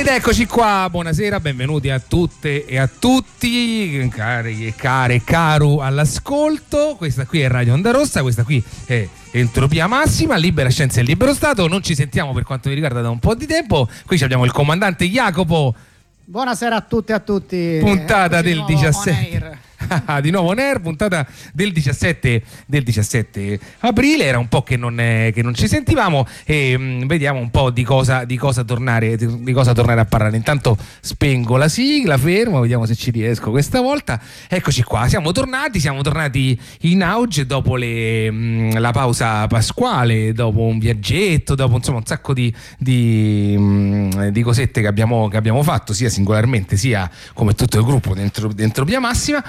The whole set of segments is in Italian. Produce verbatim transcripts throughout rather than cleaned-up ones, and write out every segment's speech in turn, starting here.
Ed eccoci qua, buonasera, benvenuti a tutte e a tutti, cari e care, caro all'ascolto. Questa qui è Radio Onda Rossa, questa qui è Entropia Massima, Libera Scienza e Libero Stato. Non ci sentiamo per quanto mi riguarda da un po' di tempo. Qui abbiamo il comandante Jacopo. Buonasera a tutte e a tutti. Puntata Eccoci del diciassette. Di nuovo on air, puntata del diciassette del diciassette aprile. Era un po' che non, eh, che non ci sentivamo e mh, vediamo un po' di cosa, di cosa tornare di, di cosa tornare a parlare. Intanto spengo la sigla, fermo, vediamo se ci riesco questa volta. Eccoci qua, siamo tornati, siamo tornati in auge dopo le, mh, la pausa pasquale, dopo un viaggetto, dopo insomma un sacco di, di, mh, di cosette che abbiamo, che abbiamo fatto, sia singolarmente sia come tutto il gruppo dentro, dentro Entropia Massima.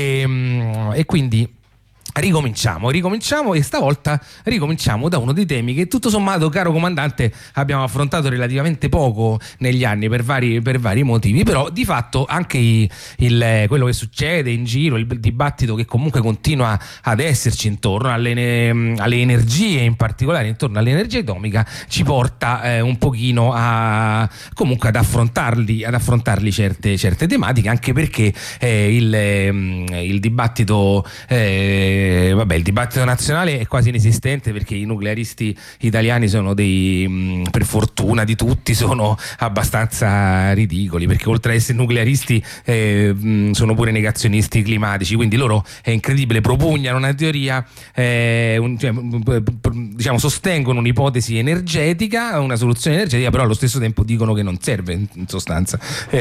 E, e quindi ricominciamo, ricominciamo e stavolta ricominciamo da uno dei temi che tutto sommato, caro comandante, abbiamo affrontato relativamente poco negli anni per vari, per vari motivi, però di fatto anche i, il, quello che succede in giro, il dibattito che comunque continua ad esserci intorno alle, alle energie, in particolare intorno all'energia atomica, ci porta eh, un pochino a comunque ad affrontarli, ad affrontarli certe, certe tematiche, anche perché eh, il, il dibattito eh, vabbè, il dibattito nazionale è quasi inesistente, perché i nuclearisti italiani sono dei, per fortuna di tutti, sono abbastanza ridicoli, perché oltre ad essere nuclearisti eh, sono pure negazionisti climatici, quindi loro, è incredibile, propugnano una teoria, eh, un, cioè, diciamo sostengono un'ipotesi energetica, una soluzione energetica, però allo stesso tempo dicono che non serve in sostanza,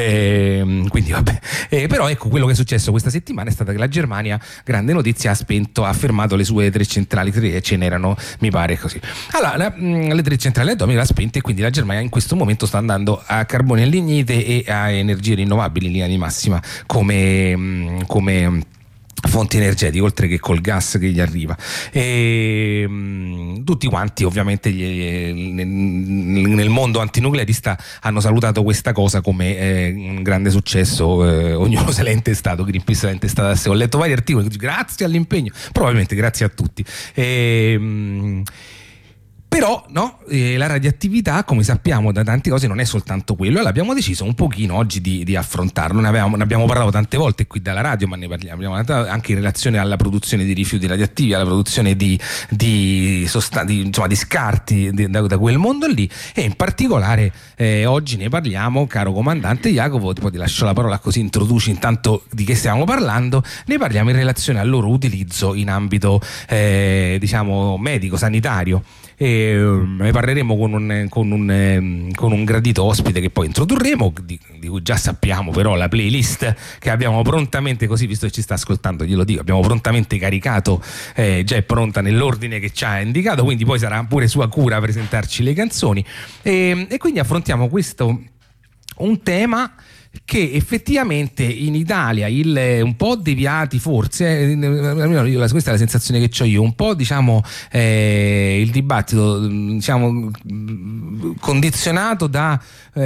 eh, quindi vabbè, eh, però ecco, quello che è successo questa settimana è stata che la Germania, grande notizia, ha spento ha fermato le sue tre centrali, tre ce n'erano, mi pare così. Allora, la, le tre centrali atomiche l'ha spente e quindi la Germania in questo momento sta andando a carbone e lignite e a energie rinnovabili in linea di massima come, come fonti energetiche, oltre che col gas che gli arriva. E mh, tutti quanti ovviamente gli, nel, nel mondo antinuclearista hanno salutato questa cosa come eh, un grande successo, eh, ognuno se l'è intestato, Greenpeace se l'è intestato a sé. Ho letto vari articoli, grazie all'impegno, probabilmente grazie a tutti. E, mh, Però no, eh, la radioattività, come sappiamo da tante cose, non è soltanto quello, e l'abbiamo deciso un pochino oggi di, di affrontarlo. Ne, avevamo, ne abbiamo parlato tante volte qui dalla radio, ma ne parliamo anche in relazione alla produzione di rifiuti radioattivi, alla produzione di, di, sostan- di, insomma, di scarti di, da, da quel mondo lì, e in particolare eh, oggi ne parliamo, caro comandante Jacopo, poi ti lascio la parola così introduci intanto di che stiamo parlando. Ne parliamo in relazione al loro utilizzo in ambito eh, diciamo medico, sanitario. E ne parleremo con un, con, un, con un gradito ospite che poi introdurremo, di, di cui già sappiamo però la playlist che abbiamo prontamente, così visto che ci sta ascoltando glielo dico, abbiamo prontamente caricato, eh, già è pronta nell'ordine che ci ha indicato, quindi poi sarà pure sua cura presentarci le canzoni, e, e quindi affrontiamo questo, un tema che effettivamente in Italia il, un po' deviati forse, eh, io, questa è la sensazione che ho io, un po' diciamo eh, il dibattito diciamo condizionato da,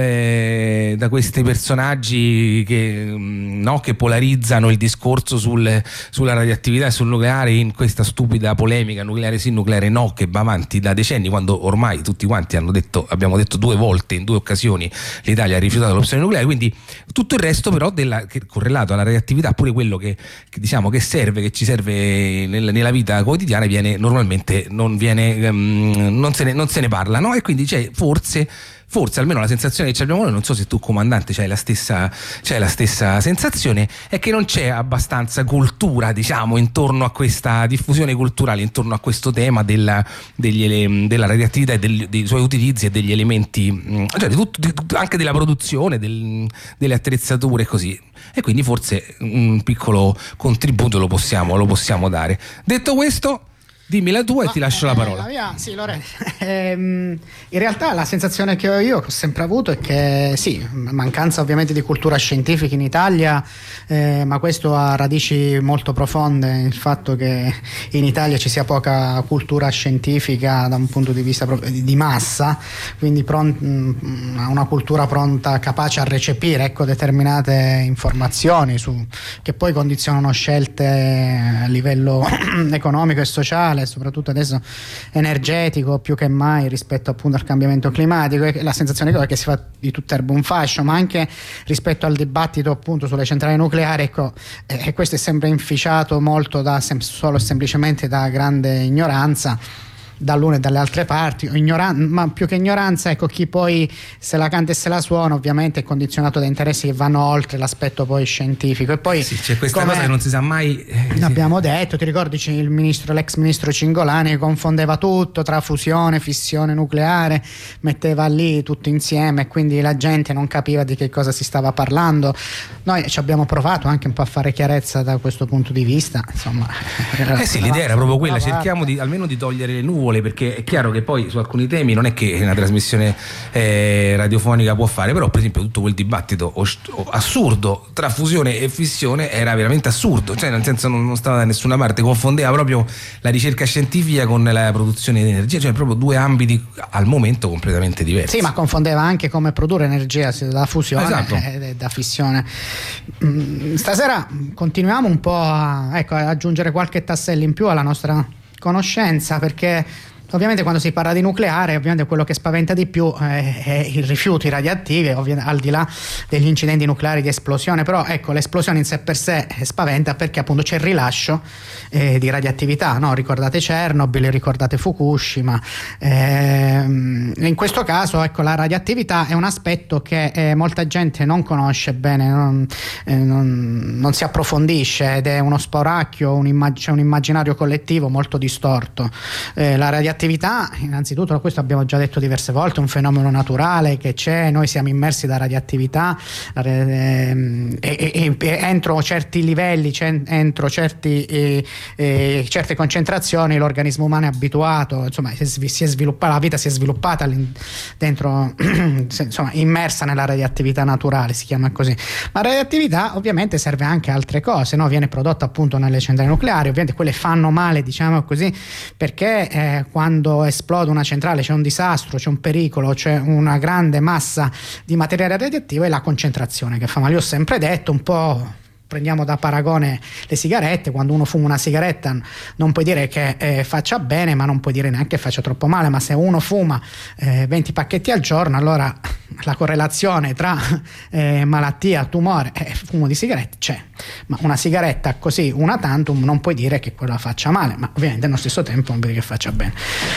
eh, da questi personaggi che, no, che polarizzano il discorso sul, sulla radioattività e sul nucleare in questa stupida polemica nucleare sì, nucleare no, che va avanti da decenni, quando ormai tutti quanti hanno detto, abbiamo detto due volte, in due occasioni l'Italia ha rifiutato l'opzione nucleare, quindi tutto il resto però della, che correlato alla radioattività, pure quello che, che diciamo che serve, che ci serve nel, nella vita quotidiana, viene normalmente non viene um, non, se ne, non se ne parla, no? E quindi c'è forse forse almeno la sensazione che abbiamo noi, non so se tu comandante c'hai la stessa, c'hai la stessa sensazione, è che non c'è abbastanza cultura diciamo intorno a questa diffusione culturale, intorno a questo tema della, degli, della radioattività e del, dei suoi utilizzi e degli elementi, cioè di tutto, di, anche della produzione, del, delle attrezzature e così, e quindi forse un piccolo contributo lo possiamo, lo possiamo dare. Detto questo, dimmi la tua. Ma, e ti lascio la parola. Eh, la mia, sì, Lorenzo. ehm, in realtà la sensazione che ho io, che ho sempre avuto, è che sì, mancanza ovviamente di cultura scientifica in Italia, eh, ma questo ha radici molto profonde, il fatto che in Italia ci sia poca cultura scientifica da un punto di vista proprio di, di massa, quindi pron- una cultura pronta, capace a recepire ecco, determinate informazioni su, che poi condizionano scelte a livello economico e sociale, ambientale, soprattutto adesso energetico più che mai rispetto appunto al cambiamento climatico, e la sensazione che ho è che si fa di tutta erba un fascio, ma anche rispetto al dibattito appunto sulle centrali nucleari, ecco, eh, questo è sempre inficiato molto da sem- solo e semplicemente da grande ignoranza dall'una e dalle altre parti, ignoran- ma più che ignoranza, ecco, chi poi se la canta e se la suona ovviamente è condizionato da interessi che vanno oltre l'aspetto poi scientifico. E poi sì, c'è questa cosa che non si sa mai, eh, abbiamo detto, ti ricordi il ministro, l'ex ministro Cingolani che confondeva tutto tra fusione, fissione nucleare, metteva lì tutto insieme e quindi la gente non capiva di che cosa si stava parlando. Noi ci abbiamo provato anche un po' a fare chiarezza da questo punto di vista, insomma. Eh sì, l'idea era proprio quella, cerchiamo di, almeno di togliere le nuvole, perché è chiaro che poi su alcuni temi non è che una trasmissione eh, radiofonica può fare, però per esempio tutto quel dibattito assurdo tra fusione e fissione era veramente assurdo, cioè nel senso non, non stava da nessuna parte, confondeva proprio la ricerca scientifica con la produzione di energia, cioè proprio due ambiti al momento completamente diversi. Sì, ma confondeva anche come produrre energia da fusione, esatto, e da fissione. Stasera continuiamo un po' a, ecco, a aggiungere qualche tassello in più alla nostra conoscenza, perché ovviamente quando si parla di nucleare ovviamente quello che spaventa di più è, è i rifiuti radioattivi, al di là degli incidenti nucleari di esplosione, però ecco, l'esplosione in sé per sé spaventa perché appunto c'è il rilascio eh, di radioattività, no? Ricordate Chernobyl, ricordate Fukushima, ehm, in questo caso ecco, la radioattività è un aspetto che eh, molta gente non conosce bene, non, eh, non, non si approfondisce, ed è uno spauracchio, un, immag- c'è un immaginario collettivo molto distorto. Eh, la radioattività innanzitutto, questo abbiamo già detto diverse volte, è un fenomeno naturale che c'è, noi siamo immersi da radioattività e, e, e, e entro certi livelli, entro certi, e, e, certe concentrazioni l'organismo umano è abituato, insomma si è sviluppata, la vita si è sviluppata dentro, insomma immersa nella radioattività naturale, si chiama così. Ma la radioattività ovviamente serve anche a altre cose, no? Viene prodotta appunto nelle centrali nucleari, ovviamente quelle fanno male, diciamo così, perché eh, quando esplode una centrale c'è un disastro, c'è un pericolo, c'è una grande massa di materiale radioattivo e la concentrazione che fa male. Io ho sempre detto, un po' prendiamo da paragone le sigarette, quando uno fuma una sigaretta non puoi dire che eh, faccia bene, ma non puoi dire neanche che faccia troppo male, ma se uno fuma eh, venti pacchetti al giorno, allora la correlazione tra eh, malattia, tumore e fumo di sigarette c'è, ma una sigaretta così una tantum non puoi dire che quella faccia male, ma ovviamente allo stesso tempo non puoi dire che faccia bene.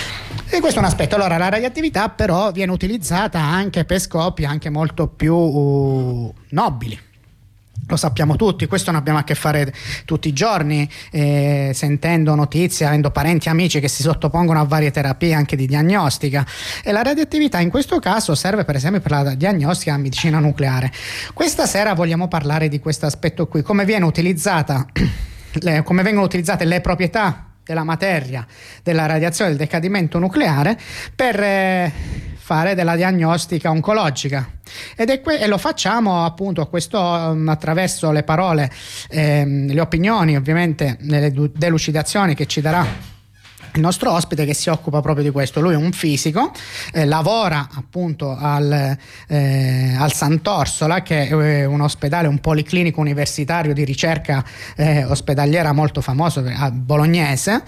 E questo è un aspetto. Allora la radioattività però viene utilizzata anche per scopi anche molto più uh, nobili. Lo sappiamo tutti, questo ne abbiamo a che fare tutti i giorni, eh, sentendo notizie, avendo parenti, amici che si sottopongono a varie terapie anche di diagnostica, e la radioattività in questo caso serve per esempio per la diagnostica a medicina nucleare. Questa sera vogliamo parlare di questo aspetto qui, come viene utilizzata, le, come vengono utilizzate le proprietà della materia, della radiazione, del decadimento nucleare per eh, fare della diagnostica oncologica. Ed è que- e lo facciamo appunto questo um, attraverso le parole, ehm, le opinioni, ovviamente le du- delucidazioni che ci darà il nostro ospite, che si occupa proprio di questo. Lui è un fisico, eh, lavora appunto al, eh, al Sant'Orsola, che è un ospedale, un policlinico universitario di ricerca eh, ospedaliera molto famoso, a bolognese,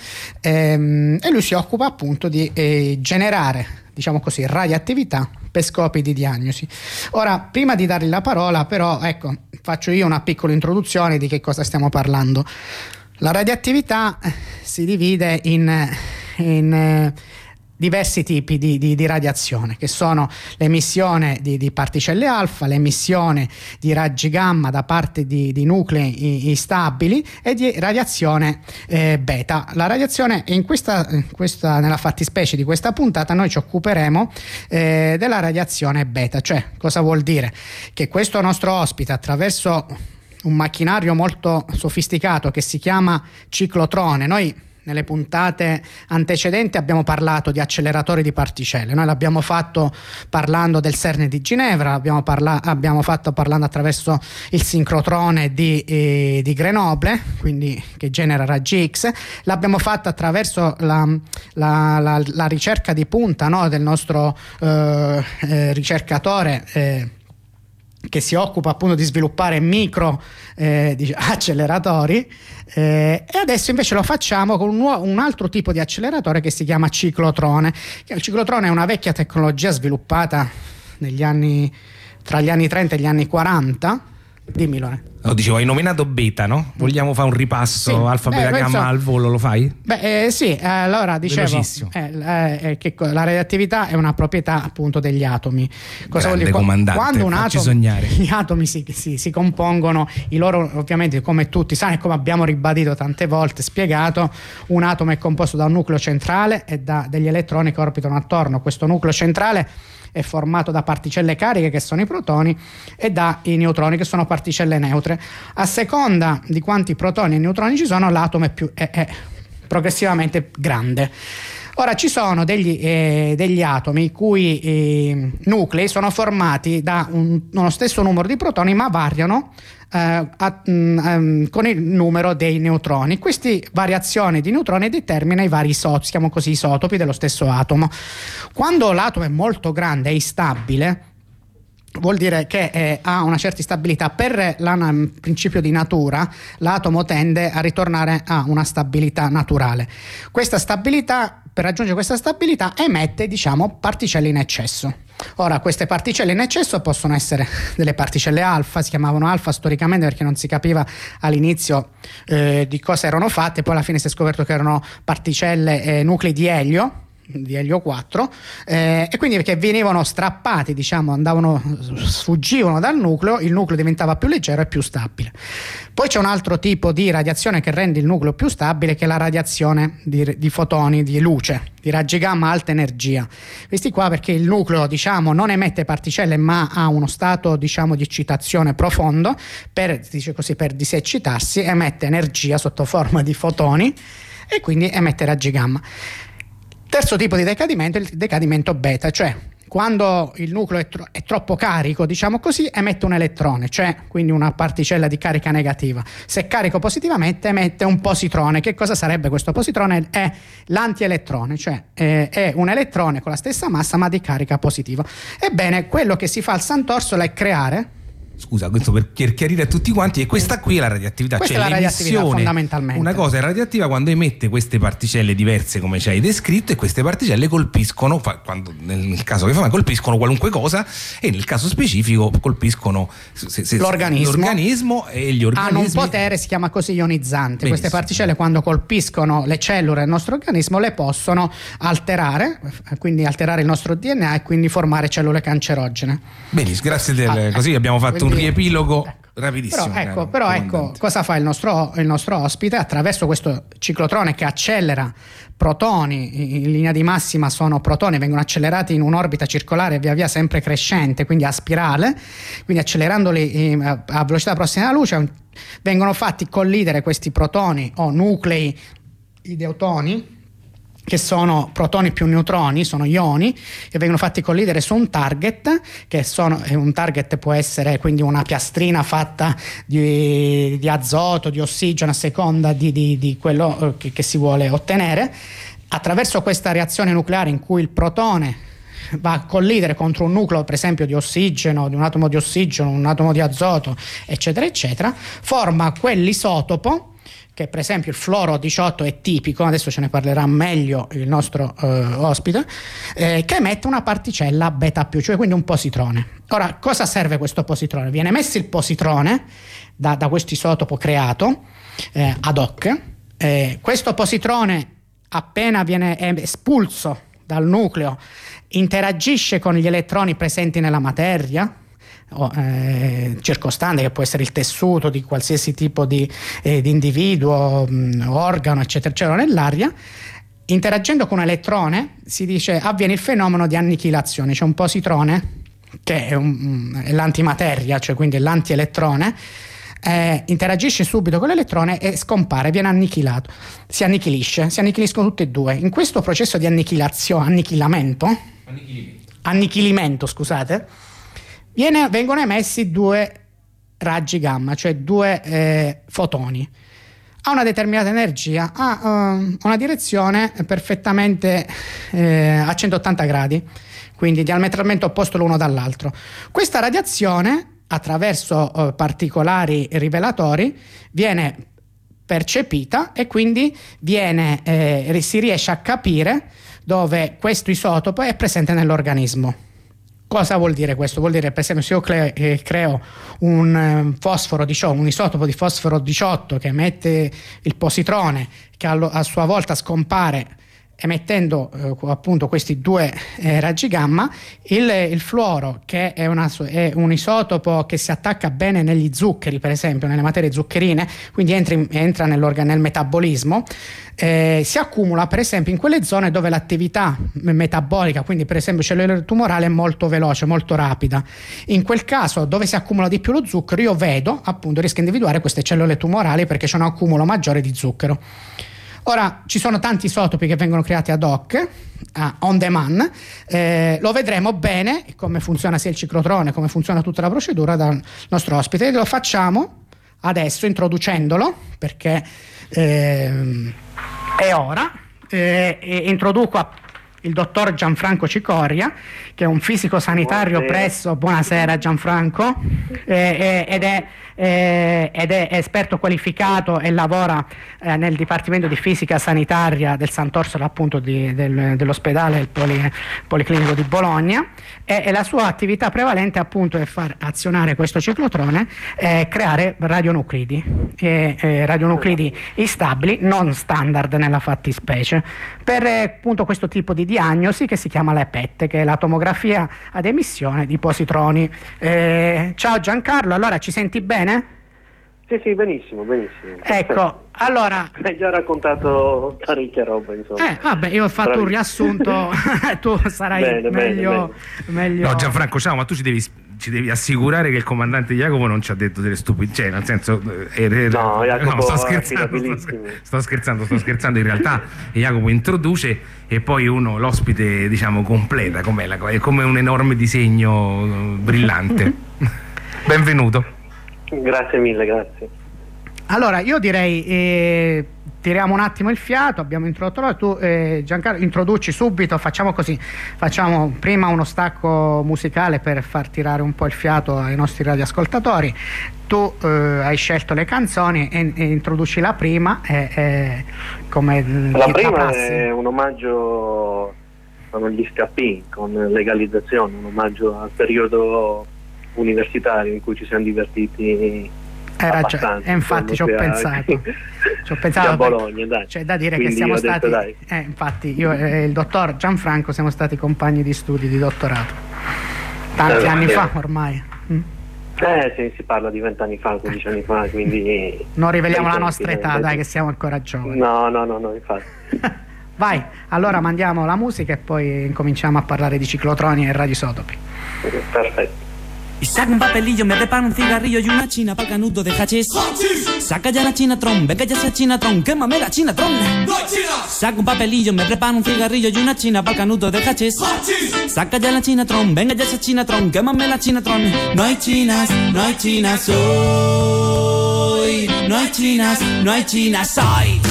ehm, e lui si occupa appunto di eh, generare, diciamo così, radioattività per scopi di diagnosi. Ora, prima di dargli la parola, però, ecco, faccio io una piccola introduzione di che cosa stiamo parlando. La radioattività si divide in, in eh, diversi tipi di, di, di radiazione, che sono l'emissione di, di particelle alfa, l'emissione di raggi gamma da parte di, di nuclei instabili e di radiazione eh, beta. La radiazione, in questa, in questa, nella fattispecie di questa puntata, noi ci occuperemo eh, della radiazione beta. Cioè, cosa vuol dire? Che questo nostro ospite, attraverso un macchinario molto sofisticato che si chiama ciclotrone, noi nelle puntate antecedenti abbiamo parlato di acceleratori di particelle, noi l'abbiamo fatto parlando del CERN di Ginevra, abbiamo, parla- abbiamo fatto parlando attraverso il sincrotrone di, eh, di Grenoble, quindi che genera raggi X, l'abbiamo fatto attraverso la, la, la, la ricerca di punta, no, del nostro eh, eh, ricercatore eh, che si occupa appunto di sviluppare micro eh, acceleratori, eh, e adesso invece lo facciamo con un, nuovo, un altro tipo di acceleratore che si chiama ciclotrone. Il ciclotrone è una vecchia tecnologia sviluppata negli anni, tra gli anni trenta e gli anni quaranta. Dimmi, Lore. No, dicevo, hai nominato beta, no? Vogliamo fare un ripasso, sì, alfa, beta, gamma so. al volo, lo fai? Beh, eh, sì, allora dicevo eh, eh, che la radioattività è una proprietà appunto degli atomi. Cosa Grande vuol dire? Comandante, quando un atomo, sognare. Gli atomi si, si, si compongono, i loro ovviamente, come tutti sanno e come abbiamo ribadito tante volte, spiegato, un atomo è composto da un nucleo centrale e da degli elettroni che orbitano attorno. Questo nucleo centrale è formato da particelle cariche, che sono i protoni, e dai neutroni, che sono particelle neutre. A seconda di quanti protoni e neutroni ci sono, l'atomo è, più, è, è progressivamente grande. Ora, ci sono degli, eh, degli atomi i cui eh, nuclei sono formati da un, uno stesso numero di protoni, ma variano eh, a, um, con il numero dei neutroni. Queste variazioni di neutroni determinano i vari isotopi, si chiamano così isotopi dello stesso atomo. Quando l'atomo è molto grande e instabile, vuol dire che eh, ha una certa instabilità. Per il principio di natura, l'atomo tende a ritornare a una stabilità naturale. Questa stabilità, per raggiungere questa stabilità, emette, diciamo, particelle in eccesso. Ora, queste particelle in eccesso possono essere delle particelle alfa, si chiamavano alfa storicamente perché non si capiva all'inizio eh, di cosa erano fatte, poi alla fine si è scoperto che erano particelle, eh, nuclei di elio, di elio quattro, eh, e quindi perché venivano strappati, diciamo, andavano, sfuggivano dal nucleo, il nucleo diventava più leggero e più stabile. Poi c'è un altro tipo di radiazione che rende il nucleo più stabile, che è la radiazione di, di fotoni, di luce, di raggi gamma a alta energia. Questi qua perché il nucleo, diciamo, non emette particelle, ma ha uno stato, diciamo, di eccitazione profondo, per, dice così, per diseccitarsi emette energia sotto forma di fotoni e quindi emette raggi gamma. Terzo tipo di decadimento è il decadimento beta, cioè quando il nucleo è, tro- è troppo carico, diciamo così, emette un elettrone, cioè quindi una particella di carica negativa. Se carico positivamente emette un positrone. Che cosa sarebbe questo positrone? È l'antielettrone, cioè è, è un elettrone con la stessa massa ma di carica positiva. Ebbene, quello che si fa al Sant'Orsola è creare... Scusa, questo per chiarire a tutti quanti, e questa qui è la radioattività, questa cioè è la radioattività fondamentalmente. Una cosa è radioattiva quando emette queste particelle diverse, come ci hai descritto, e queste particelle colpiscono, quando, nel caso che fa, colpiscono qualunque cosa, e nel caso specifico colpiscono se, se, l'organismo. l'organismo e gli organismi. Hanno un potere, si chiama così, ionizzante. Benissimo. Queste particelle, quando colpiscono le cellule del nostro organismo, le possono alterare, quindi alterare il nostro D N A e quindi formare cellule cancerogene. Benissimo, grazie del, ah, così abbiamo fatto un riepilogo, ecco, rapidissimo. Però ecco, però ecco cosa fa il nostro, il nostro ospite attraverso questo ciclotrone che accelera protoni, in linea di massima sono protoni, vengono accelerati in un'orbita circolare via via sempre crescente, quindi a spirale, quindi accelerandoli a velocità prossima alla luce vengono fatti collidere questi protoni o nuclei i deutoni, che sono protoni più neutroni, sono ioni, che vengono fatti collidere su un target, che sono, un target può essere quindi una piastrina fatta di, di azoto, di ossigeno, a seconda di, di, di quello che, che si vuole ottenere. Attraverso questa reazione nucleare in cui il protone va a collidere contro un nucleo, per esempio di ossigeno, di un atomo di ossigeno, un atomo di azoto, eccetera, eccetera, forma quell'isotopo, che per esempio il fluoro diciotto è tipico, adesso ce ne parlerà meglio il nostro eh, ospite, eh, che emette una particella beta più, cioè quindi un positrone. Ora, cosa serve questo positrone? Viene messo il positrone da, da questo isotopo creato eh, ad hoc. Eh, questo positrone, appena viene espulso dal nucleo, interagisce con gli elettroni presenti nella materia O, eh, circostante, che può essere il tessuto di qualsiasi tipo di, eh, di individuo, mh, organo, eccetera, eccetera, nell'aria. Interagendo con un elettrone si dice avviene il fenomeno di annichilazione. C'è un positrone che è, un, è l'antimateria, cioè quindi l'antielettrone, eh, interagisce subito con l'elettrone e scompare, viene annichilato, si annichilisce, si annichiliscono tutti e due. In questo processo di annichilazione, annichilamento, annichilimento, annichilimento scusate, Viene, vengono emessi due raggi gamma, cioè due eh, fotoni a una determinata energia, a uh, una direzione perfettamente eh, a centottanta gradi, quindi diametralmente opposto l'uno dall'altro. Questa radiazione attraverso eh, particolari rivelatori viene percepita e quindi viene, eh, si riesce a capire dove questo isotopo è presente nell'organismo. Cosa vuol dire questo? Vuol dire, per esempio, se io cre- eh, creo un eh, fosforo diciotto, un isotopo di fosforo diciotto che emette il positrone, che a, lo- a sua volta scompare emettendo eh, appunto questi due eh, raggi gamma, il, il fluoro, che è, una, è un isotopo che si attacca bene negli zuccheri, per esempio nelle materie zuccherine, quindi entra, in, entra nel metabolismo, eh, si accumula per esempio in quelle zone dove l'attività metabolica, quindi per esempio cellulare tumorale, è molto veloce, molto rapida. In quel caso, dove si accumula di più lo zucchero, io vedo, appunto, riesco a individuare queste cellule tumorali perché c'è un accumulo maggiore di zucchero. Ora, ci sono tanti isotopi che vengono creati ad hoc, uh, on demand, eh, lo vedremo bene come funziona sia il ciclotrone, come funziona tutta la procedura dal nostro ospite, e lo facciamo adesso introducendolo perché eh, è ora, eh, e introduco a il dottor Gianfranco Cicoria, che è un fisico sanitario buonasera. presso buonasera Gianfranco, eh, ed è Eh, ed è esperto qualificato e lavora eh, nel Dipartimento di Fisica Sanitaria del Sant'Orsola, appunto di, del, dell'ospedale del Poli, Policlinico di Bologna, e, e la sua attività prevalente appunto è far azionare questo ciclotrone e creare radionuclidi, e, e radionuclidi instabili, non standard nella fattispecie, per eh, appunto questo tipo di diagnosi che si chiama la P E T, che è la tomografia ad emissione di positroni. Eh, ciao Giancarlo, allora ci senti bene? Sì, sì, benissimo, benissimo. Ecco, allora... Hai già raccontato parecchia roba, insomma. Eh, vabbè, io ho fatto Bravi. un riassunto, tu sarai bene, meglio, bene, meglio... No, Gianfranco, ciao, ma tu ci devi, ci devi assicurare che il comandante Jacopo non ci ha detto delle stupidità, cioè, nel senso... Eh, eh, no, Jacopo no, sto scherzando, sto, sto scherzando, sto scherzando, in realtà Jacopo introduce e poi uno, l'ospite, diciamo, completa, com'è la cosa, è come un enorme disegno brillante. Benvenuto. Grazie mille, grazie. Allora, io direi eh, tiriamo un attimo il fiato, abbiamo introdotto l'ora, tu eh, Giancarlo introduci subito, facciamo così, facciamo prima uno stacco musicale per far tirare un po' il fiato ai nostri radioascoltatori. Tu eh, hai scelto le canzoni e, e introduci la prima e, e come la prima è un omaggio agli scappini con legalizzazione, un omaggio al periodo universitario in cui ci siamo divertiti abbastanza. E infatti ci ho pensato, ci ho pensato a Bologna, dai. C'è da dire Quindi che siamo stati, detto, eh, infatti io e il dottor Gianfranco siamo stati compagni di studi di dottorato tanti eh, anni eh. fa ormai. Mm. Eh sì, si parla di vent'anni fa, quindici anni fa, quindi non riveliamo la nostra età, dai, che siamo ancora giovani. No, no, no, no, infatti. Vai, allora mandiamo la musica e poi incominciamo a parlare di ciclotroni e radioisotopi. Perfetto. Y saca un papelillo, me prepara un cigarrillo y una china pa'l canuto de hachís. Saca ya la chinatron, venga ya esa chinatron, quémame la chinatron. Saca un papelillo, me prepara un cigarrillo y una china pa'l canuto de hachís. Saca ya la chinatron, venga ya esa chinatron, quémame la chinatron. No hay chinas, no hay chinas hoy. No hay chinas, no hay chinas hoy.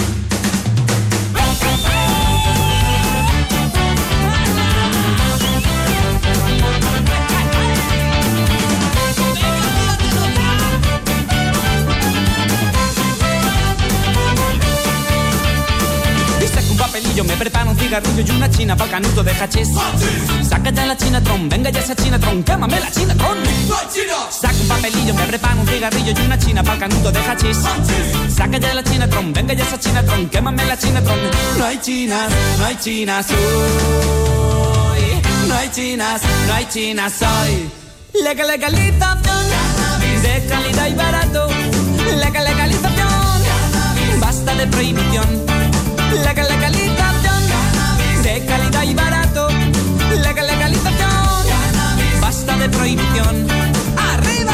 Me preparo un cigarrillo y una china pa'l canuto de hachís. Saca ya la chinatron, venga ya esa chinatron, quémame la chinatron. Saca un papelillo, me preparo un cigarrillo y una china pa'l canuto de hachís. Saca ya la chinatron, venga ya esa chinatron, quémame la chinatron. No hay chinas, no hay chinas hoy. No hay chinas, no hay chinas hoy. Legal, legalización de calidad y barato. Legal, legalización, basta de prohibición. La legalización de calidad y barato. La legalización, basta de prohibición. ¡Arriba!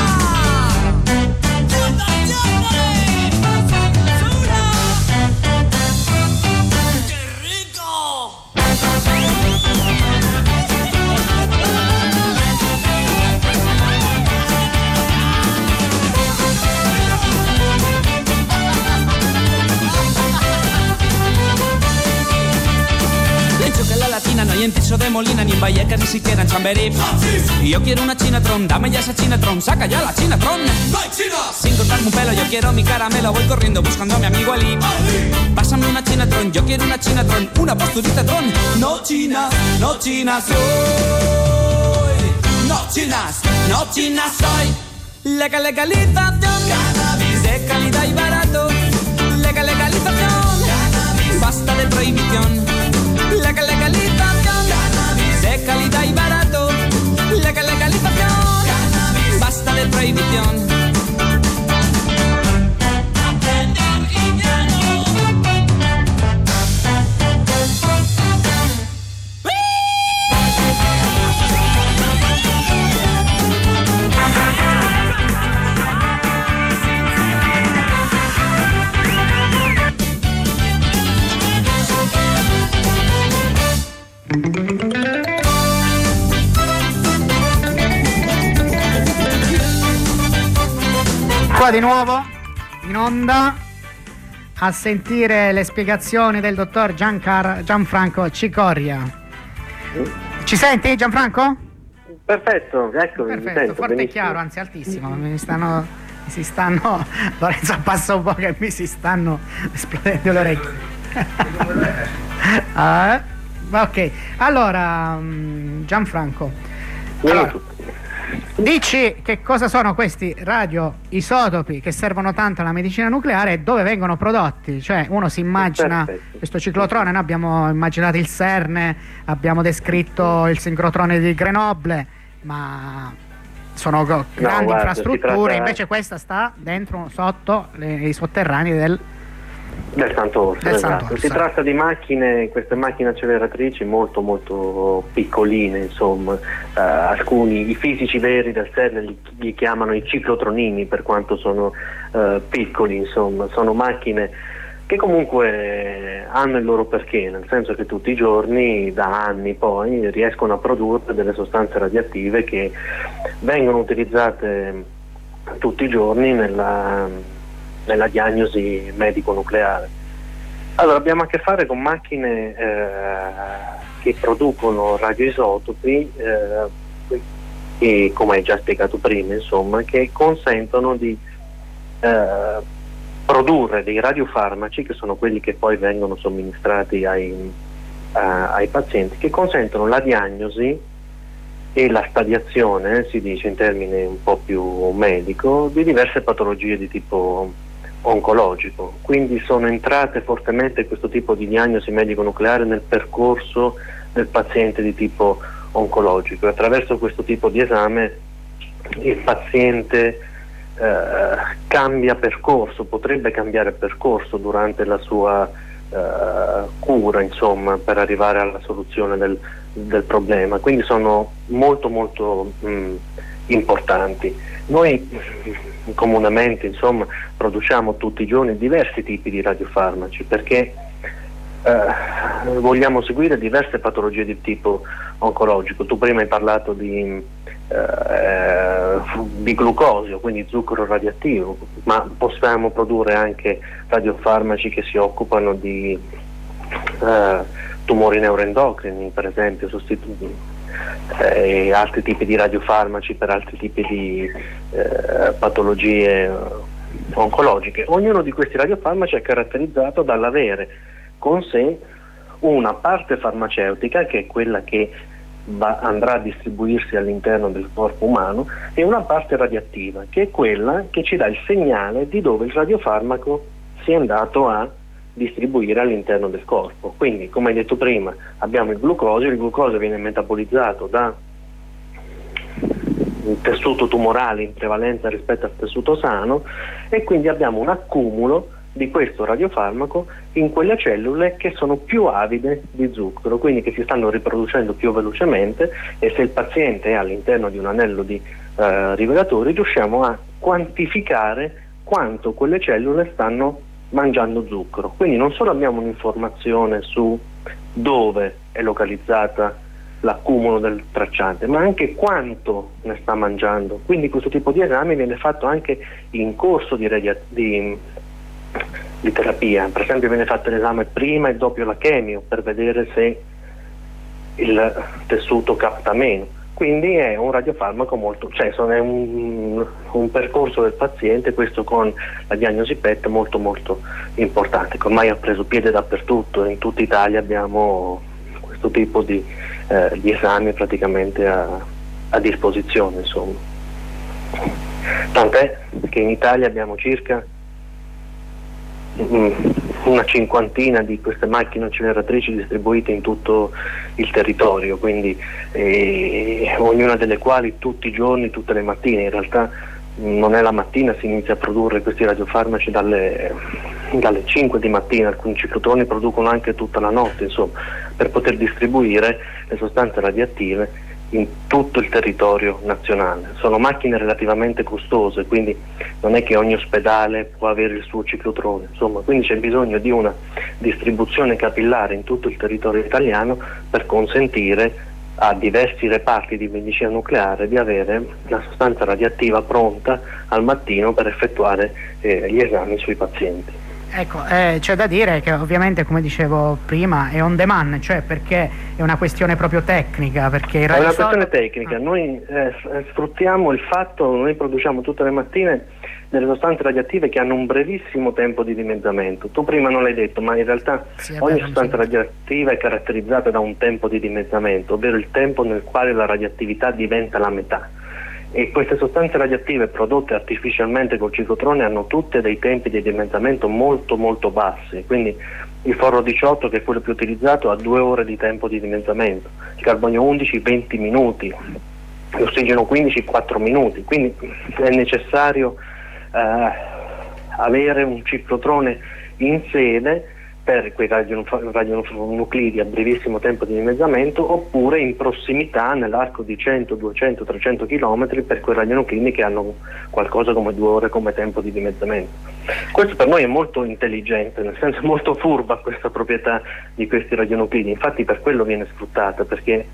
¡Qué rico! hay en Tiso de Molina, ni en Vallecas, ni siquiera en Chamberí. Y yo quiero una Chinatron, dame ya esa Chinatron, saca ya la Chinatron. Sin cortarme un pelo, yo quiero mi caramelo, voy corriendo buscando a mi amigo Ali. Pásame una Chinatron, yo quiero una Chinatron, una posturita tron. No chinas, no chinas soy. No chinas, no chinas soy. Legal, legalización, cannabis de calidad y barato. Legal, legalización, cannabis. Basta de prohibición. Legal, legalización, cannabis de calidad y barato. Legal, legalización, cannabis. Basta de prohibición. Qua di nuovo in onda a sentire le spiegazioni del dottor Giancar- Gianfranco Cicoria. Ci senti, Gianfranco? Perfetto, ecco. Perfetto, forte e chiaro, anzi altissimo. Mi stanno, mi si stanno Lorenzo, abbassa un po' che mi si stanno esplodendo le orecchie. ah, ok, allora Gianfranco, allora, dici che cosa sono questi radioisotopi che servono tanto alla medicina nucleare e dove vengono prodotti? Cioè uno si immagina Perfetto. questo ciclotrone, noi abbiamo immaginato il CERN, abbiamo descritto il sincrotrone di Grenoble, ma sono grandi no, guarda, infrastrutture, tratta... invece questa sta dentro, sotto le, i sotterranei del Del Sant'Orso, del esatto. Sant'Orso. Si tratta di macchine, queste macchine acceleratrici molto molto piccoline, insomma. Uh, alcuni, i fisici veri del CERN li, li chiamano i ciclotronini per quanto sono uh, piccoli, insomma. Sono macchine che comunque hanno il loro perché, nel senso che tutti i giorni, da anni poi, riescono a produrre delle sostanze radioattive che vengono utilizzate tutti i giorni nella nella diagnosi medico-nucleare. Allora abbiamo a che fare con macchine eh, che producono radioisotopi eh, e, come hai già spiegato prima, insomma, che consentono di eh, produrre dei radiofarmaci, che sono quelli che poi vengono somministrati ai, uh, ai pazienti, che consentono la diagnosi e la stadiazione, eh, si dice in termini un po' più medico, di diverse patologie di tipo oncologico. Quindi sono entrate fortemente questo tipo di diagnosi medico-nucleare nel percorso del paziente di tipo oncologico. Attraverso questo tipo di esame il paziente eh, cambia percorso, potrebbe cambiare percorso durante la sua eh, cura, insomma, per arrivare alla soluzione del, del problema. Quindi sono molto molto mh, importanti. Noi comunemente, insomma, produciamo tutti i giorni diversi tipi di radiofarmaci perché eh, vogliamo seguire diverse patologie di tipo oncologico. Tu prima hai parlato di, eh, di glucosio, quindi zucchero radioattivo, ma possiamo produrre anche radiofarmaci che si occupano di eh, tumori neuroendocrini, per esempio, sostituti e altri tipi di radiofarmaci per altri tipi di eh, patologie oncologiche. Ognuno di questi radiofarmaci è caratterizzato dall'avere con sé una parte farmaceutica, che è quella che va, andrà a distribuirsi all'interno del corpo umano, e una parte radioattiva, che è quella che ci dà il segnale di dove il radiofarmaco si è andato a distribuire all'interno del corpo. Quindi, come hai detto prima, abbiamo il glucosio, il glucosio viene metabolizzato da un tessuto tumorale in prevalenza rispetto al tessuto sano, e quindi abbiamo un accumulo di questo radiofarmaco in quelle cellule che sono più avide di zucchero, quindi che si stanno riproducendo più velocemente, e se il paziente è all'interno di un anello di eh, rivelatori riusciamo a quantificare quanto quelle cellule stanno mangiando zucchero. Quindi non solo abbiamo un'informazione su dove è localizzata l'accumulo del tracciante, ma anche quanto ne sta mangiando. Quindi questo tipo di esame viene fatto anche in corso di, radia- di, di terapia. Per esempio viene fatto l'esame prima e dopo la chemio per vedere se il tessuto capta meno. Quindi è un radiofarmaco molto, cioè è un, un percorso del paziente, questo con la diagnosi P E T molto molto importante, che ormai ha preso piede dappertutto, in tutta Italia abbiamo questo tipo di, eh, di esami praticamente a, a disposizione, insomma. Tant'è che in Italia abbiamo circa una cinquantina di queste macchine acceleratrici distribuite in tutto il territorio, quindi eh, ognuna delle quali tutti i giorni, tutte le mattine. In realtà non è la mattina, si inizia a produrre questi radiofarmaci dalle, dalle cinque di mattina, alcuni ciclotroni producono anche tutta la notte, insomma, per poter distribuire le sostanze radioattive in tutto il territorio nazionale. Sono macchine relativamente costose, quindi non è che ogni ospedale può avere il suo ciclotrone, insomma, quindi c'è bisogno di una distribuzione capillare in tutto il territorio italiano per consentire a diversi reparti di medicina nucleare di avere la sostanza radioattiva pronta al mattino per effettuare eh, gli esami sui pazienti. Ecco, eh, c'è da dire che ovviamente, come dicevo prima, è on demand, cioè perché è una questione proprio tecnica, perché il è una radiosol... questione tecnica, ah. noi eh, sfruttiamo il fatto, noi produciamo tutte le mattine delle sostanze radioattive che hanno un brevissimo tempo di dimezzamento. Tu prima non l'hai detto, ma in realtà sì, ogni sostanza radioattiva è caratterizzata da un tempo di dimezzamento, ovvero il tempo nel quale la radioattività diventa la metà. E queste sostanze radioattive prodotte artificialmente col ciclotrone hanno tutte dei tempi di dimezzamento molto molto bassi, quindi il forro diciotto, che è quello più utilizzato, ha due ore di tempo di dimezzamento, il carbonio undici venti minuti, l'ossigeno quindici quattro minuti, quindi è necessario eh, avere un ciclotrone in sede per quei radionuclidi a brevissimo tempo di dimezzamento, oppure in prossimità nell'arco di cento, duecento, trecento chilometri per quei radionuclidi che hanno qualcosa come due ore come tempo di dimezzamento. Questo per noi è molto intelligente, nel senso molto furba questa proprietà di questi radionuclidi, infatti per quello viene sfruttata, perché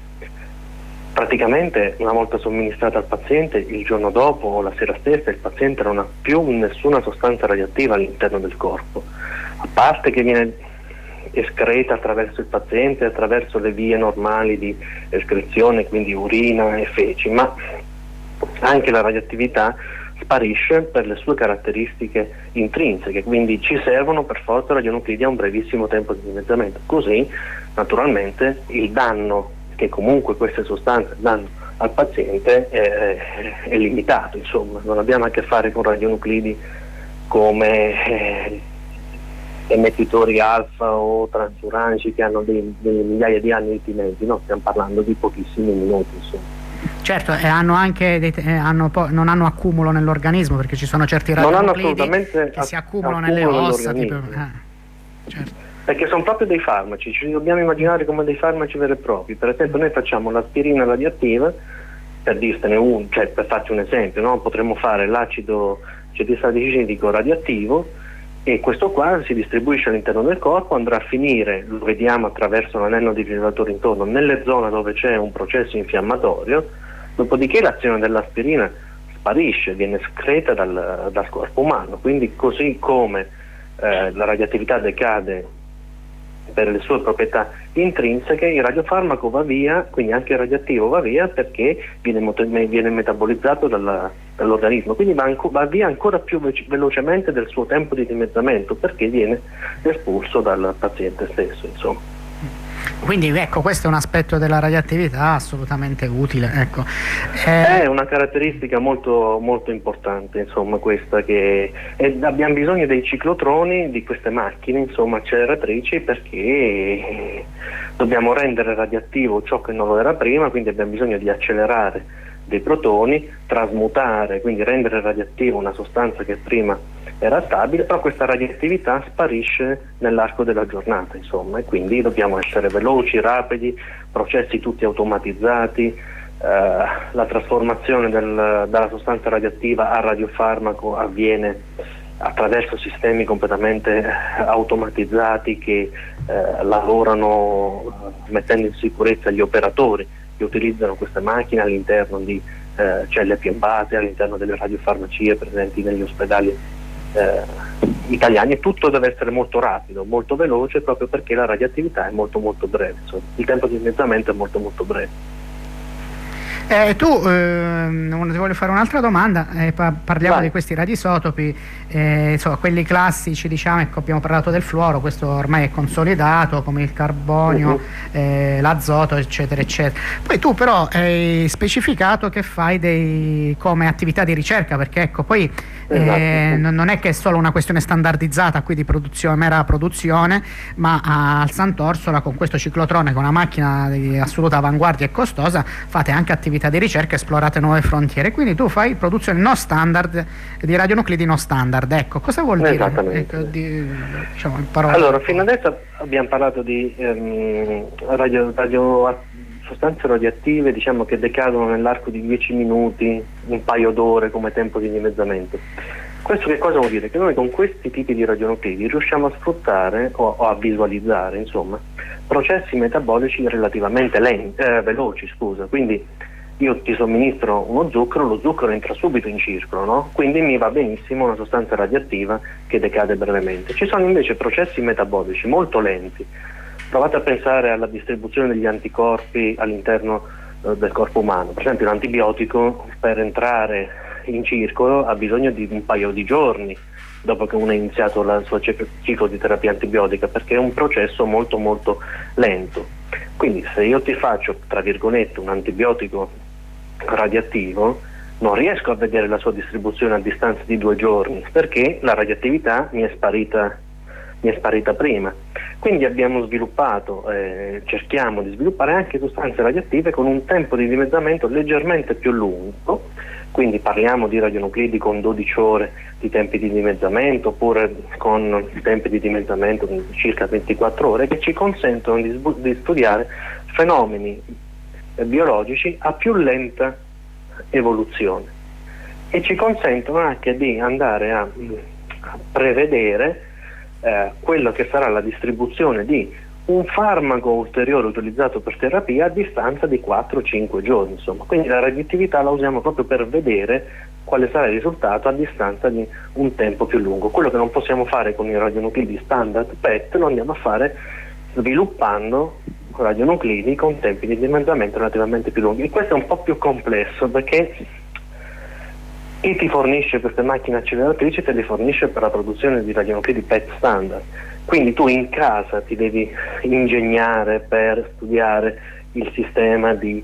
praticamente una volta somministrata al paziente, il giorno dopo o la sera stessa il paziente non ha più nessuna sostanza radioattiva all'interno del corpo, a parte che viene escreta attraverso il paziente, attraverso le vie normali di escrezione, quindi urina e feci, ma anche la radioattività sparisce per le sue caratteristiche intrinseche, quindi ci servono per forza radionuclidi a un brevissimo tempo di dimezzamento, così naturalmente il danno che comunque queste sostanze danno al paziente è, è limitato, insomma, non abbiamo a che fare con radionuclidi come eh, emettitori alfa o transuranici che hanno dei, delle migliaia di anni di mezzi, no? Stiamo parlando di pochissimi minuti, insomma. Certo, e hanno anche dei, eh, hanno po- non hanno accumulo nell'organismo, perché ci sono certi radionuclidi che si accumulano nelle ossa, tipo, eh, certo. Perché sono proprio dei farmaci, ci dobbiamo immaginare come dei farmaci veri e propri. Per esempio noi facciamo l'aspirina radioattiva, per dirtene un, cioè per farci un esempio, no? Potremmo fare l'acido cetilsalicilico radioattivo, e questo qua si distribuisce all'interno del corpo, andrà a finire, lo vediamo attraverso l'anello di rilevatore intorno, nelle zone dove c'è un processo infiammatorio, dopodiché l'azione dell'aspirina sparisce, viene escreta dal, dal corpo umano, quindi così come eh, la radioattività decade per le sue proprietà intrinseche, il radiofarmaco va via, quindi anche il radioattivo va via, perché viene, viene metabolizzato dalla, dall'organismo, quindi va, va via ancora più velocemente del suo tempo di dimezzamento, perché viene espulso dal paziente stesso, insomma. Quindi ecco, questo è un aspetto della radioattività assolutamente utile, ecco. Eh... È una caratteristica molto, molto importante, insomma, questa, che è, abbiamo bisogno dei ciclotroni, di queste macchine, insomma, acceleratrici, perché dobbiamo rendere radioattivo ciò che non lo era prima, quindi abbiamo bisogno di accelerare dei protoni, trasmutare, quindi rendere radioattivo una sostanza che prima era stabile, però questa radioattività sparisce nell'arco della giornata, insomma, e quindi dobbiamo essere veloci, rapidi, processi tutti automatizzati, eh, la trasformazione del, dalla sostanza radioattiva a radiofarmaco avviene attraverso sistemi completamente automatizzati che eh, lavorano mettendo in sicurezza gli operatori che utilizzano queste macchine all'interno di eh, celle piombate, all'interno delle radiofarmacie presenti negli ospedali Eh, italiani, e tutto deve essere molto rapido, molto veloce, proprio perché la radioattività è molto molto breve, insomma. Il tempo di dimezzamento è molto molto breve. Eh, tu, eh, ti voglio fare un'altra domanda, eh, pa- parliamo Vai. di questi radisotopi, eh, insomma, quelli classici, diciamo, ecco, abbiamo parlato del fluoro, questo ormai è consolidato, come il carbonio, uh-huh. eh, l'azoto, eccetera, eccetera. Poi tu però hai specificato che fai dei, come attività di ricerca, perché ecco, poi esatto. eh, non è che è solo una questione standardizzata qui di produzione, mera produzione, ma a, al Sant'Orsola con questo ciclotrone, con una macchina di assoluta avanguardia e costosa, fate anche attività di ricerca, esplorate nuove frontiere, quindi tu fai produzione no standard di radionuclidi no standard, ecco, cosa vuol dire? Esattamente. Ecco, di, diciamo, allora, fino adesso abbiamo parlato di ehm, radio, radio, sostanze radioattive, diciamo, che decadono nell'arco di dieci minuti, un paio d'ore come tempo di dimezzamento. Questo che cosa vuol dire? Che noi con questi tipi di radionuclidi riusciamo a sfruttare o, o a visualizzare, insomma, processi metabolici relativamente lenti, eh, veloci, scusa, quindi io ti somministro uno zucchero, lo zucchero entra subito in circolo, no? Quindi mi va benissimo una sostanza radioattiva che decade brevemente. Ci sono invece processi metabolici molto lenti. Provate a pensare alla distribuzione degli anticorpi all'interno eh, del corpo umano. Per esempio l'antibiotico, per entrare in circolo, ha bisogno di un paio di giorni dopo che uno ha iniziato il suo ciclo di terapia antibiotica, perché è un processo molto molto lento. Quindi se io ti faccio, tra virgolette, un antibiotico radioattivo, non riesco a vedere la sua distribuzione a distanza di due giorni, perché la radioattività mi è sparita, mi è sparita prima. Quindi abbiamo sviluppato, eh, cerchiamo di sviluppare anche sostanze radioattive con un tempo di dimezzamento leggermente più lungo, quindi parliamo di radionuclidi con dodici ore di tempi di dimezzamento, oppure con tempi di dimezzamento di circa ventiquattro ore, che ci consentono di, sbu- di studiare fenomeni biologici a più lenta evoluzione, e ci consentono anche di andare a, a prevedere eh, quello che sarà la distribuzione di un farmaco ulteriore utilizzato per terapia a distanza di quattro cinque giorni, insomma. Quindi la radioattività la usiamo proprio per vedere quale sarà il risultato a distanza di un tempo più lungo. Quello che non possiamo fare con i radionuclidi standard P E T lo andiamo a fare sviluppando radionuclidi con tempi di dimezzamento relativamente più lunghi. E questo è un po' più complesso, perché chi ti fornisce queste macchine acceleratrici te le fornisce per la produzione di radionuclidi P E T standard, quindi tu in casa ti devi ingegnare per studiare il sistema di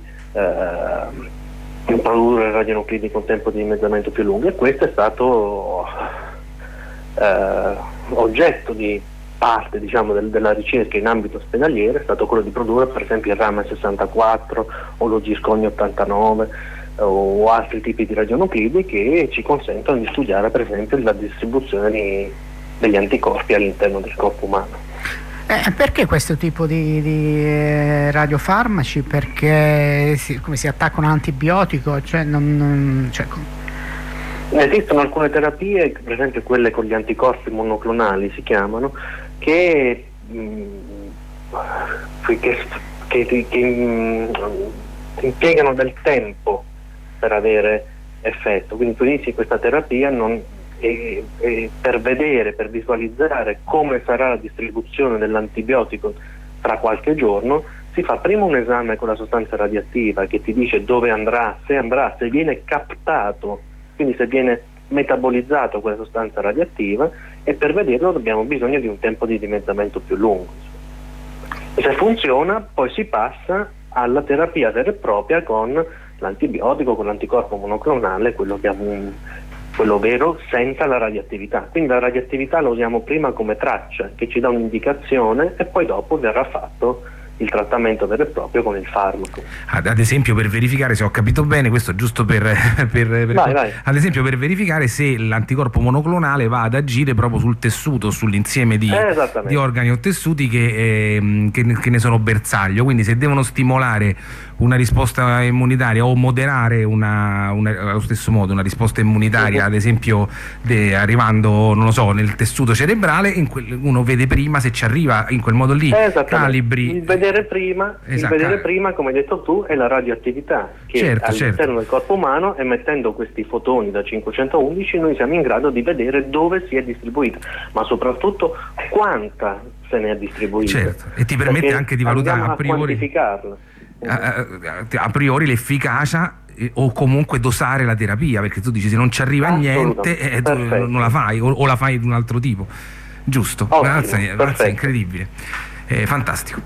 eh, produrre radionuclidi con tempo di dimezzamento più lungo, e questo è stato eh, oggetto di parte, diciamo, del, della ricerca in ambito ospedaliero. È stato quello di produrre per esempio il RAM sessantaquattro o lo zirconio ottantanove o altri tipi di radionuclidi che ci consentono di studiare per esempio la distribuzione di, degli anticorpi all'interno del corpo umano. Eh, perché questo tipo di, di eh, radiofarmaci? Perché si, come si attaccano all'antibiotico? Cioè non, non, cioè, esistono alcune terapie, per esempio quelle con gli anticorpi monoclonali si chiamano, che, mh, che, che, che, che mh, impiegano del tempo per avere effetto. Quindi tu inizi questa terapia non, e, e per vedere, per visualizzare come sarà la distribuzione dell'antibiotico tra qualche giorno, si fa prima un esame con la sostanza radioattiva che ti dice dove andrà, se andrà, se viene captato, quindi se viene metabolizzato quella sostanza radioattiva, e per vederlo abbiamo bisogno di un tempo di dimezzamento più lungo. E se funziona, poi si passa alla terapia vera e propria con l'antibiotico, con l'anticorpo monoclonale, quello che ha un, quello vero senza la radioattività. Quindi la radioattività la usiamo prima come traccia che ci dà un'indicazione, e poi dopo verrà fatto il trattamento vero e proprio con il farmaco. Ad, ad esempio, per verificare, se ho capito bene, questo giusto per, per, per vai, vai. ad esempio per verificare se l'anticorpo monoclonale va ad agire proprio sul tessuto, sull'insieme di, di organi o tessuti che, eh, che, che ne sono bersaglio, quindi se devono stimolare una risposta immunitaria o moderare una, una, allo stesso modo una risposta immunitaria, ad esempio de, arrivando, non lo so, nel tessuto cerebrale, in quel, uno vede prima se ci arriva in quel modo lì, calibri. Vedere vedere prima, esatto. il vedere prima, come hai detto tu, è la radioattività che certo, all'interno certo. del corpo umano, emettendo questi fotoni da cinquecentoundici, noi siamo in grado di vedere dove si è distribuita, ma soprattutto quanta se ne è distribuita. Certo, e ti permette perché anche di valutare a a priori, quantificarla. a, a, a priori l'efficacia eh, o comunque dosare la terapia, perché tu dici se non ci arriva niente eh, tu non la fai o, o la fai di un altro tipo. Giusto, Ottimo, grazie, grazie, incredibile. Eh, fantastico.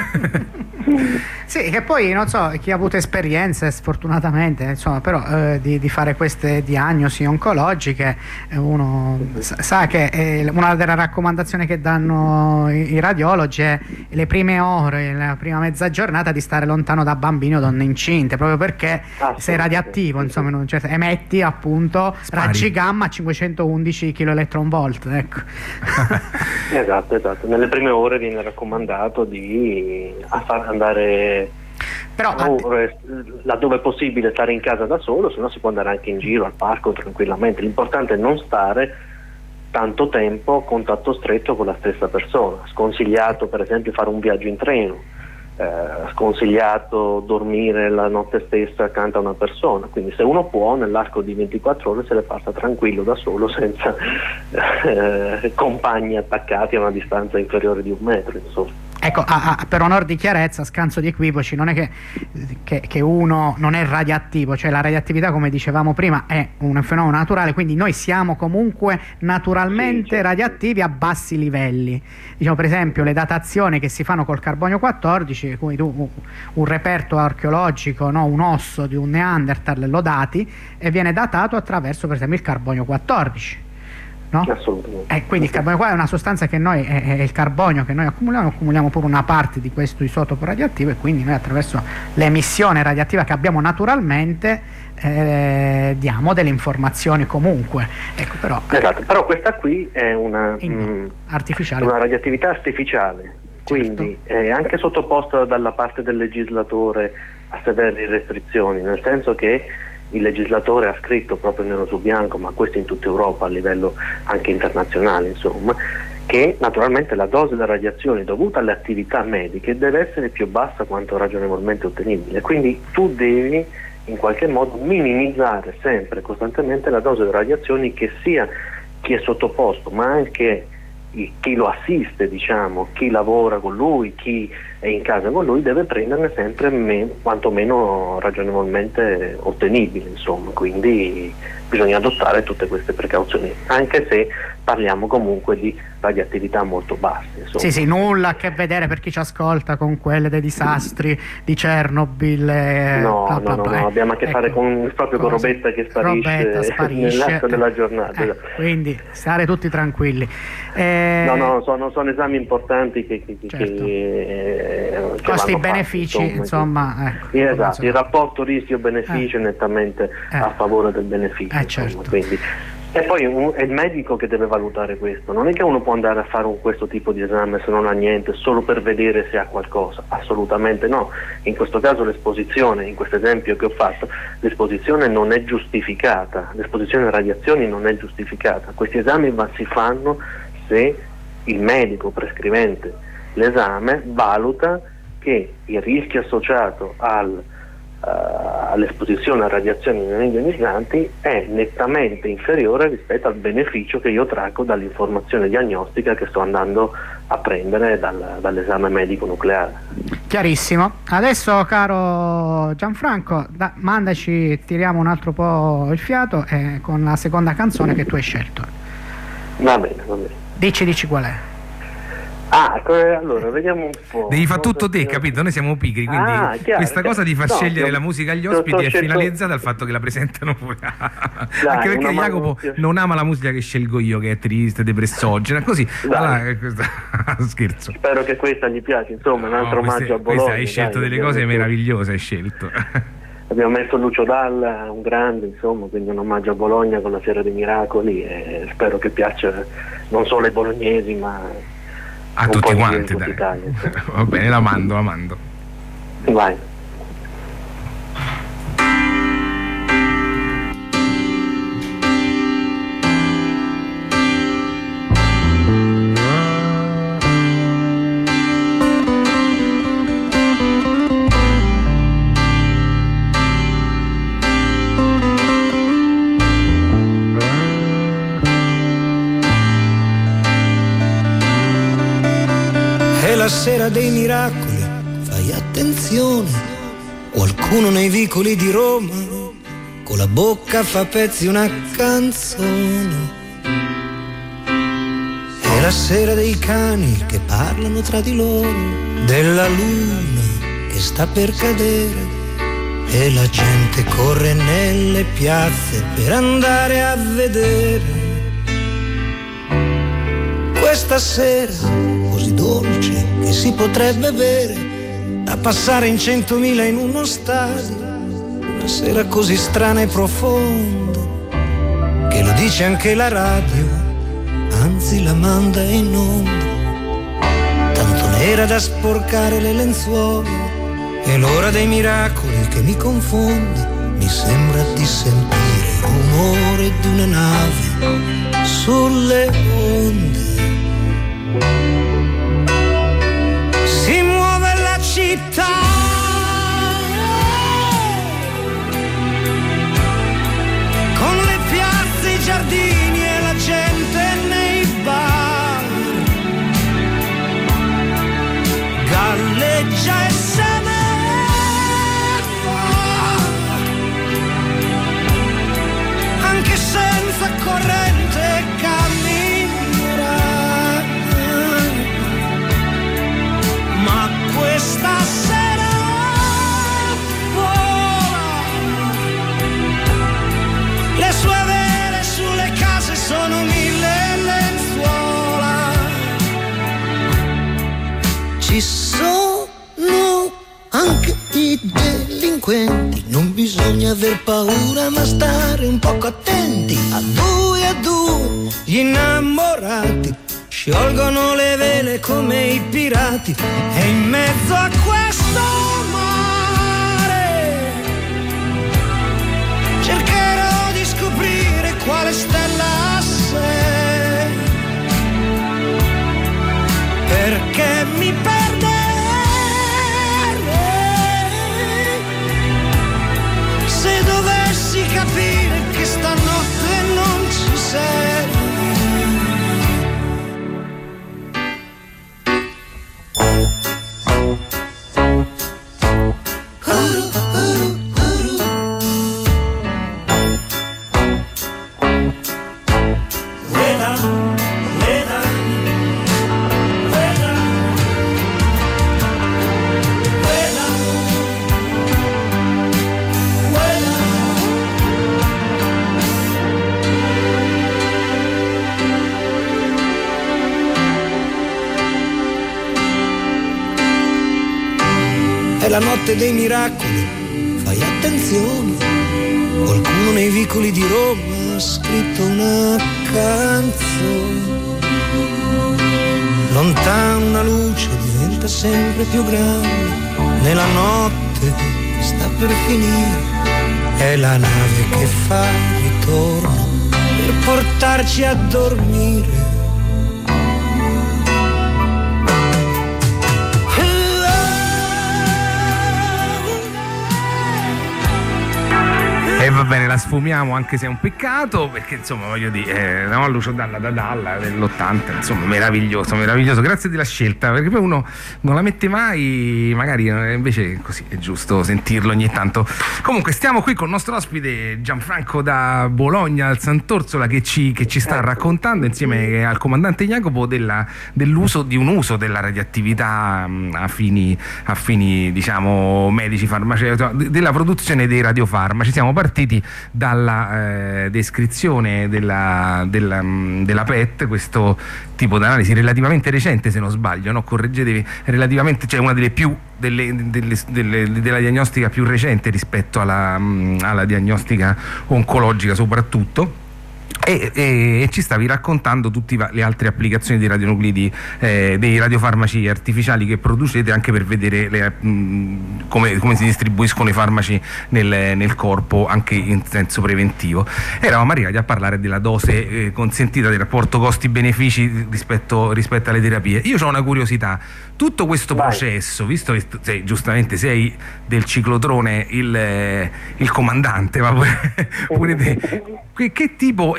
Sì, che poi non so chi ha avuto esperienze sfortunatamente insomma, però eh, di, di fare queste diagnosi oncologiche eh, uno sa, sa che eh, una delle raccomandazioni che danno i, i radiologi è le prime ore, la prima mezza giornata di stare lontano da bambini o donne incinte, proprio perché ah, sei sì, radioattivo, sì, insomma, non, cioè, emetti appunto Spari. raggi gamma a cinquecentoundici kiloelectronvolt, ecco. Esatto, esatto. Nelle prime ore viene raccomandato di a far andare però o, eh, laddove è possibile stare in casa da solo, se no si può andare anche in giro al parco tranquillamente. L'importante è non stare tanto tempo a contatto stretto con la stessa persona. Sconsigliato per esempio fare un viaggio in treno, eh, sconsigliato dormire la notte stessa accanto a una persona, quindi se uno può nell'arco di ventiquattro ore se le passa tranquillo da solo senza eh, compagni attaccati a una distanza inferiore di un metro, insomma. Ecco, a, a, per onor di chiarezza, scanso di equivoci, non è che, che, che uno non è radioattivo, cioè la radioattività, come dicevamo prima, è un fenomeno naturale, quindi noi siamo comunque naturalmente sì, radioattivi a bassi livelli. Diciamo, per esempio, le datazioni che si fanno col carbonio quattordici, cui tu un reperto archeologico, no, un osso di un Neanderthal lo dati e viene datato attraverso per esempio il carbonio quattordici. No? Assolutamente. Eh, quindi il carbonio qua è una sostanza che noi, è, è il carbonio che noi accumuliamo, accumuliamo pure una parte di questo isotopo radioattivo e quindi noi attraverso l'emissione radioattiva che abbiamo naturalmente eh, diamo delle informazioni comunque. Ecco, però, esatto, però questa qui è una, mh, artificiale. una radioattività artificiale, quindi certo. è anche sottoposta dalla parte del legislatore a severe restrizioni, nel senso che il legislatore ha scritto proprio nero su bianco, ma questo in tutta Europa a livello anche internazionale, insomma, che naturalmente la dose di radiazioni dovuta alle attività mediche deve essere più bassa quanto ragionevolmente ottenibile, quindi tu devi in qualche modo minimizzare sempre, costantemente la dose di radiazioni che sia chi è sottoposto, ma anche chi lo assiste, diciamo, chi lavora con lui, chi è in casa con lui, deve prenderne sempre meno, quantomeno ragionevolmente ottenibile, insomma, quindi bisogna adottare tutte queste precauzioni, anche se parliamo comunque di radioattività molto basse, insomma. Sì, sì, nulla a che vedere per chi ci ascolta con quelle dei disastri di Chernobyl. Eh, no, bla, bla, no, no, bla, no, abbiamo a che ecco, fare con, proprio con robetta che sparisce, robetta sparisce nell'arco della giornata. Eh, quindi stare tutti tranquilli. Eh, no, no, sono, sono esami importanti che, che, certo. che, che costi-benefici, fatti, insomma. insomma. Ecco, esatto, il rapporto rischio-beneficio eh. è nettamente eh. a favore del beneficio. Eh, insomma, certo. quindi. E poi un, è il medico che deve valutare questo, non è che uno può andare a fare un, questo tipo di esame se non ha niente, solo per vedere se ha qualcosa, assolutamente no. In questo caso l'esposizione, in questo esempio che ho fatto, l'esposizione non è giustificata, l'esposizione a radiazioni non è giustificata, questi esami ma si fanno se il medico prescrivente l'esame valuta che il rischio associato al Uh, all'esposizione a radiazioni non ionizzanti è nettamente inferiore rispetto al beneficio che io traggo dall'informazione diagnostica che sto andando a prendere dal, dall'esame medico nucleare. Chiarissimo. Adesso, caro Gianfranco, da, mandaci, tiriamo un altro po' il fiato eh, con la seconda canzone che tu hai scelto. Va bene, va bene. Dici, dici qual è. Ah, allora vediamo un po'. Devi fare tutto te, capito? Noi siamo pigri, quindi ah, chiaro, questa chiaro. cosa di far no, scegliere io, la musica agli ospiti è scelto... finalizzata al fatto che la presentano pure. Dai, anche perché Jacopo mano... non ama la musica che scelgo io, che è triste, depressogena, così. Allora, scherzo. Spero che questa gli piace, insomma, un altro no, omaggio a Bologna. Questa hai scelto dai, delle cose meravigliose, hai scelto. Abbiamo messo Lucio Dalla, un grande, insomma, quindi un omaggio a Bologna con la Fiera dei Miracoli e spero che piaccia non solo ai bolognesi, ma a tutti quanti, dai. Italia, va bene, la mando, la mando. Vai. sera dei miracoli, fai attenzione, qualcuno nei vicoli di Roma con la bocca fa pezzi una canzone. È la sera dei cani che parlano tra di loro, della luna che sta per cadere, e la gente corre nelle piazze per andare a vedere. Questa sera così dolce che si potrebbe bere, da passare in centomila in uno stadio, una sera così strana e profonda che lo dice anche la radio, anzi la manda in onda, tanto nera da sporcare le lenzuola. È l'ora dei miracoli che mi confonde, mi sembra di sentire il rumore di una nave sulle onde. Si muove la città, con le piazze, i giardini e la gente nei bar, galleggia e se ne va, anche senza corrente camminerà. Ma questa sera vola, le sue vele sulle case sono mille lenzuola. Ci sono anche i delinquenti, non bisogna aver paura ma stare un poco attenti. A due a due gli innamorati sciolgono le vele come i pirati, e in mezzo a questo mare cercherò di scoprire quale stella sei, perché mi perderei se dovessi capire che stanotte non ci sei. È la notte dei miracoli, fai attenzione, qualcuno nei vicoli di Roma ha scritto una canzone. Lontano una luce diventa sempre più grande, nella notte che sta per finire, è la nave che fa ritorno per portarci a dormire. E va bene, la sfumiamo anche se è un peccato, perché insomma voglio dire, eh, no, Lucio Dalla da Dalla dell'ottanta, insomma meraviglioso, meraviglioso, grazie della scelta, perché poi uno non la mette mai, magari invece così è giusto sentirlo ogni tanto. Comunque stiamo qui con il nostro ospite Gianfranco da Bologna al Sant'Orsola, che ci, che ci sta raccontando insieme al comandante Jacopo della, dell'uso di un uso della radioattività a fini, a fini diciamo medici, farmaceutici, della produzione dei radiofarmaci. Siamo partiti dalla eh, descrizione della, della, della P E T, questo tipo di analisi relativamente recente, se non sbaglio, no? Correggetevi, relativamente, cioè una delle più delle, delle, delle, della diagnostica più recente rispetto alla, alla diagnostica oncologica soprattutto. E, e, e ci stavi raccontando tutte le altre applicazioni dei radionuclidi, eh, dei radiofarmaci artificiali che producete, anche per vedere le, mh, come, come si distribuiscono i farmaci nel, nel corpo, anche in senso preventivo. Eravamo arrivati a parlare della dose eh, consentita, del rapporto costi-benefici rispetto, rispetto alle terapie. Io ho una curiosità: tutto questo Vai. processo, visto che sei, giustamente sei del ciclotrone il, il comandante, ma pure, pure te, che, che tipo e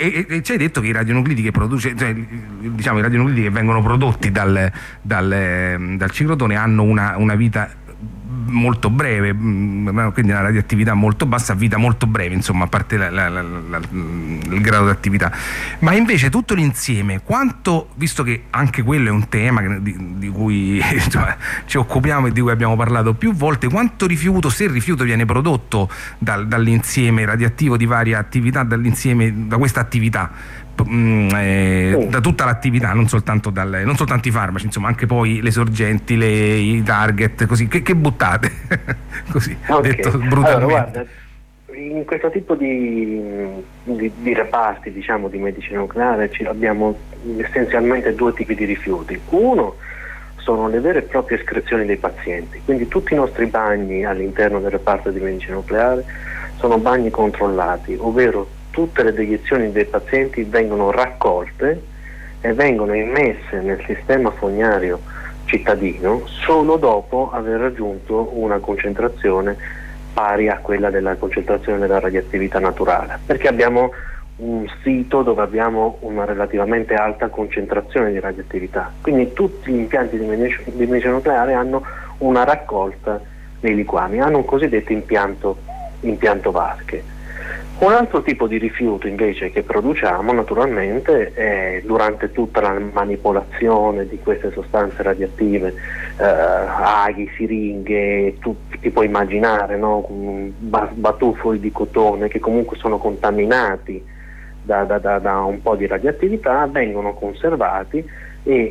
e, e ci hai detto che i radionuclidi che produce, cioè, diciamo i radionuclidi che vengono prodotti dal, dal, dal ciclotone hanno una, una vita molto breve, quindi una radioattività molto bassa, vita molto breve, insomma, a parte la, la, la, la, il grado di attività. Ma invece tutto l'insieme, quanto, visto che anche quello è un tema di, di cui insomma, ci occupiamo e di cui abbiamo parlato più volte, quanto rifiuto, se il rifiuto viene prodotto dal, dall'insieme radioattivo di varie attività, dall'insieme, da questa attività, Eh, oh. da tutta l'attività, non soltanto, dal, non soltanto i farmaci, insomma, anche poi le sorgenti, le, i target, così, che, che buttate? Così, okay. Detto brutalmente. Allora, guarda, in questo tipo di, di, di reparti, diciamo, di medicina nucleare ci abbiamo essenzialmente due tipi di rifiuti. Uno sono le vere e proprie escrezioni dei pazienti, quindi tutti i nostri bagni all'interno del reparto di medicina nucleare sono bagni controllati, ovvero tutte le deiezioni dei pazienti vengono raccolte e vengono immesse nel sistema fognario cittadino solo dopo aver raggiunto una concentrazione pari a quella della concentrazione della radioattività naturale, perché abbiamo un sito dove abbiamo una relativamente alta concentrazione di radioattività, quindi tutti gli impianti di medicina, di medicina nucleare hanno una raccolta dei liquami, hanno un cosiddetto impianto, impianto vasche. Un altro tipo di rifiuto invece che produciamo naturalmente è durante tutta la manipolazione di queste sostanze radioattive, eh, aghi, siringhe, tu ti puoi immaginare, no? Batuffoli di cotone che comunque sono contaminati da, da, da, da un po' di radioattività, vengono conservati e eh,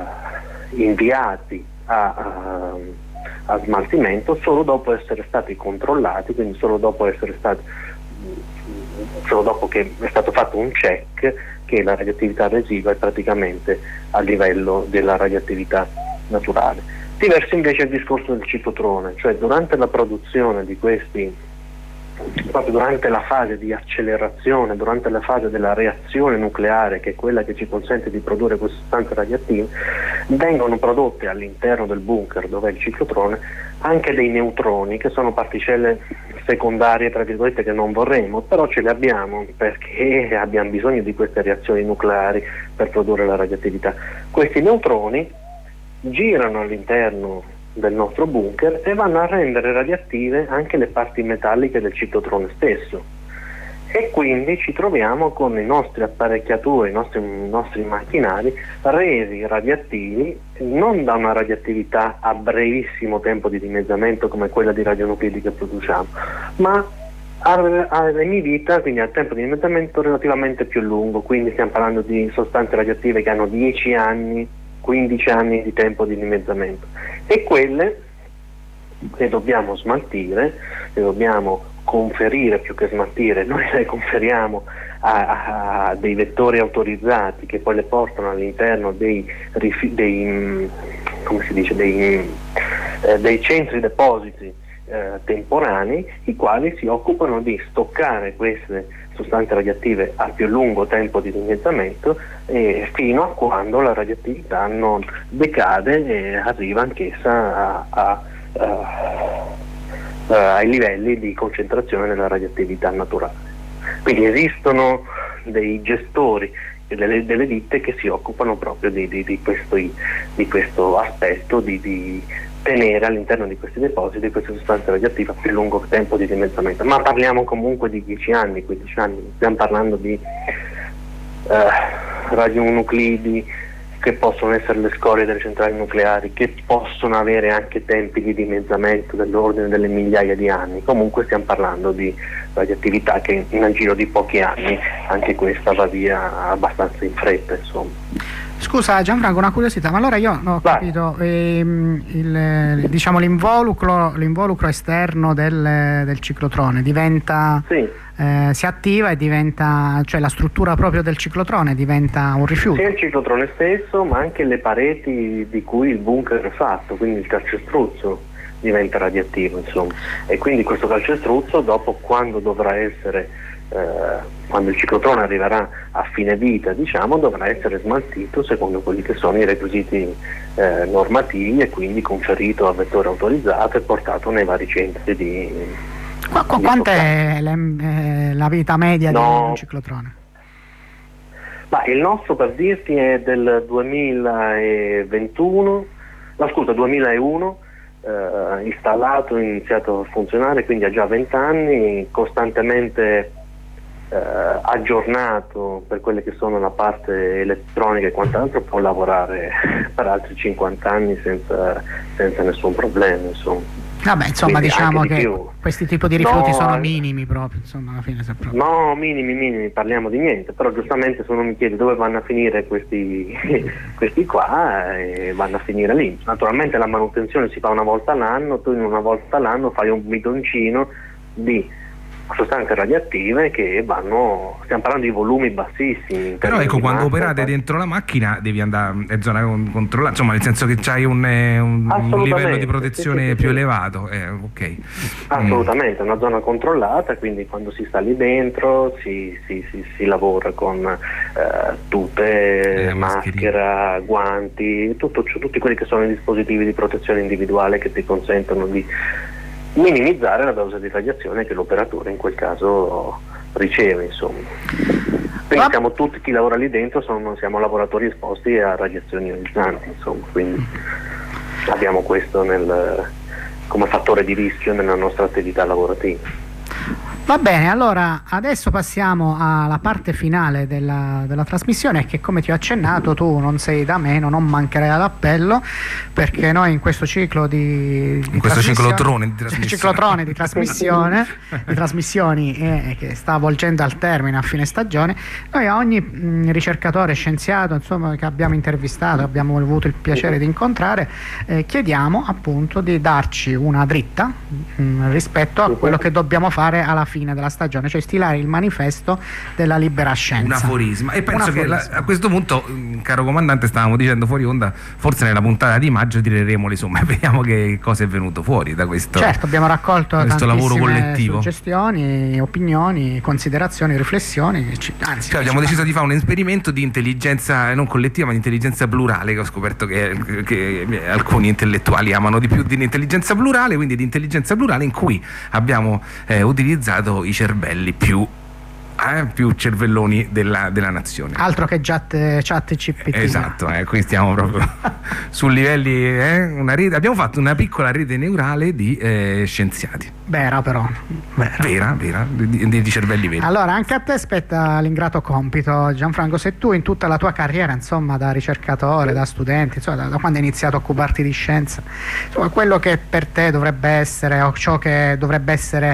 inviati a, a, a smaltimento solo dopo essere stati controllati, quindi solo dopo essere stati solo dopo che è stato fatto un check che la radioattività residua è praticamente a livello della radioattività naturale. Diverso invece è il discorso del ciclotrone, cioè durante la produzione di questi, proprio durante la fase di accelerazione, durante la fase della reazione nucleare, che è quella che ci consente di produrre queste sostanze radioattive, vengono prodotte all'interno del bunker dove è il ciclotrone anche dei neutroni, che sono particelle secondarie, tra virgolette, che non vorremmo, però ce le abbiamo perché abbiamo bisogno di queste reazioni nucleari per produrre la radioattività. Questi neutroni girano all'interno del nostro bunker e vanno a rendere radioattive anche le parti metalliche del ciclotrone stesso, e quindi ci troviamo con i nostri apparecchiature, i nostri, i nostri macchinari resi radioattivi non da una radioattività a brevissimo tempo di dimezzamento come quella di radionuclidi che produciamo, ma a, a emivita, quindi al tempo di dimezzamento relativamente più lungo, quindi stiamo parlando di sostanze radioattive che hanno dieci anni, quindici anni di tempo di dimezzamento, e quelle le dobbiamo smaltire, le dobbiamo conferire, più che smaltire, noi le conferiamo a, a dei vettori autorizzati che poi le portano all'interno dei, dei, come si dice, dei, eh, dei centri depositi eh, temporanei, i quali si occupano di stoccare queste sostanze radioattive a più lungo tempo di dimezzamento, eh, fino a quando la radioattività non decade e arriva anch'essa a, a, a Uh, ai livelli di concentrazione della radioattività naturale. Quindi esistono dei gestori delle, delle ditte che si occupano proprio di, di, di, questo, di questo aspetto di, di tenere all'interno di questi depositi queste sostanze radioattive a più lungo tempo di dimezzamento, ma parliamo comunque di dieci anni, quindici anni, stiamo parlando di uh, radionuclidi che possono essere le scorie delle centrali nucleari, che possono avere anche tempi di dimezzamento dell'ordine delle migliaia di anni. Comunque stiamo parlando di radioattività che nel giro di pochi anni anche questa va via abbastanza in fretta, insomma. Scusa Gianfranco, una curiosità, ma allora io non ho Vai. capito, ehm, il, diciamo l'involucro, l'involucro esterno del, del ciclotrone diventa, sì. eh, si attiva e diventa, cioè la struttura proprio del ciclotrone diventa un rifiuto? Sia il ciclotrone stesso, ma anche le pareti di cui il bunker è fatto, quindi il calcestruzzo diventa radioattivo, insomma, e quindi questo calcestruzzo dopo, quando dovrà essere Eh, quando il ciclotrone arriverà a fine vita, diciamo, dovrà essere smaltito secondo quelli che sono i requisiti eh, normativi, e quindi conferito a vettore autorizzato e portato nei vari centri di, Qu- qu- di quant'è le, eh, la vita media no, di un ciclotrone? Ma il nostro, per dirti, è del duemilaventuno, no scusa, duemilauno, eh, installato, iniziato a funzionare, quindi ha già venti anni, costantemente eh, aggiornato per quelle che sono la parte elettronica e quant'altro, può lavorare per altri cinquanta anni senza, senza nessun problema, insomma. Vabbè, insomma, Quindi diciamo che più. questi tipi di rifiuti no, sono eh, minimi proprio, insomma, alla fine se proprio. No, minimi, minimi, parliamo di niente, però giustamente se uno mi chiede dove vanno a finire questi, questi qua, eh, vanno a finire lì. Naturalmente la manutenzione si fa una volta all'anno, tu in una volta all'anno fai un bidoncino di sostanze radioattive che vanno, stiamo parlando di volumi bassissimi. Però ecco, quando massa, operate poi zona macchina devi andare, è zona controllata, insomma, nel senso che c'hai un, un, un livello di protezione sì, sì, più sì. elevato, eh, ok. Assolutamente, è una zona controllata, quindi quando si sta lì dentro si, si, si, si lavora con eh, tute, eh, maschera, guanti, tutto, tutti quelli che sono i dispositivi di protezione individuale che ti consentono di minimizzare la dose di radiazione che l'operatore in quel caso riceve, insomma. Quindi siamo tutti, chi lavora lì dentro sono, siamo lavoratori esposti a radiazioni ionizzanti, insomma, quindi abbiamo questo nel, come fattore di rischio nella nostra attività lavorativa. Va bene, allora adesso passiamo alla parte finale della, della trasmissione, che come ti ho accennato tu non sei da meno, non mancherai all'appello, perché noi in questo ciclo di, di in questo ciclotrone di trasmissione, ciclotrone di, trasmissione, di trasmissioni eh, che sta volgendo al termine a fine stagione, noi a ogni mh, ricercatore, scienziato, insomma, che abbiamo intervistato, abbiamo avuto il piacere di incontrare, eh, chiediamo appunto di darci una dritta mh, rispetto a quello che dobbiamo fare alla fine della stagione, cioè stilare il manifesto della libera scienza. Un aforisma. E penso che la, a questo punto, caro comandante, stavamo dicendo fuori onda, forse nella puntata di maggio tireremo le somme, vediamo che cosa è venuto fuori da questo. Certo, abbiamo raccolto questo lavoro collettivo, suggestioni, opinioni, considerazioni, riflessioni, anzi, cioè, abbiamo deciso di fare un esperimento di intelligenza non collettiva ma di intelligenza plurale, che ho scoperto che, che alcuni intellettuali amano di più di intelligenza plurale, quindi di intelligenza plurale in cui abbiamo eh, utilizzato i cervelli più eh, più cervelloni della, della nazione. Altro che chat, chat G P T. Esatto, eh, qui stiamo proprio su livelli eh, una rete, abbiamo fatto una piccola rete neurale di eh, scienziati. Vera però. Vera, vera, vera di, di, di cervelli veri. Allora, anche a te spetta l'ingrato compito, Gianfranco, se tu in tutta la tua carriera, insomma, da ricercatore, da studente, insomma, da, da quando hai iniziato a occuparti di scienza, insomma, quello che per te dovrebbe essere, o ciò che dovrebbe essere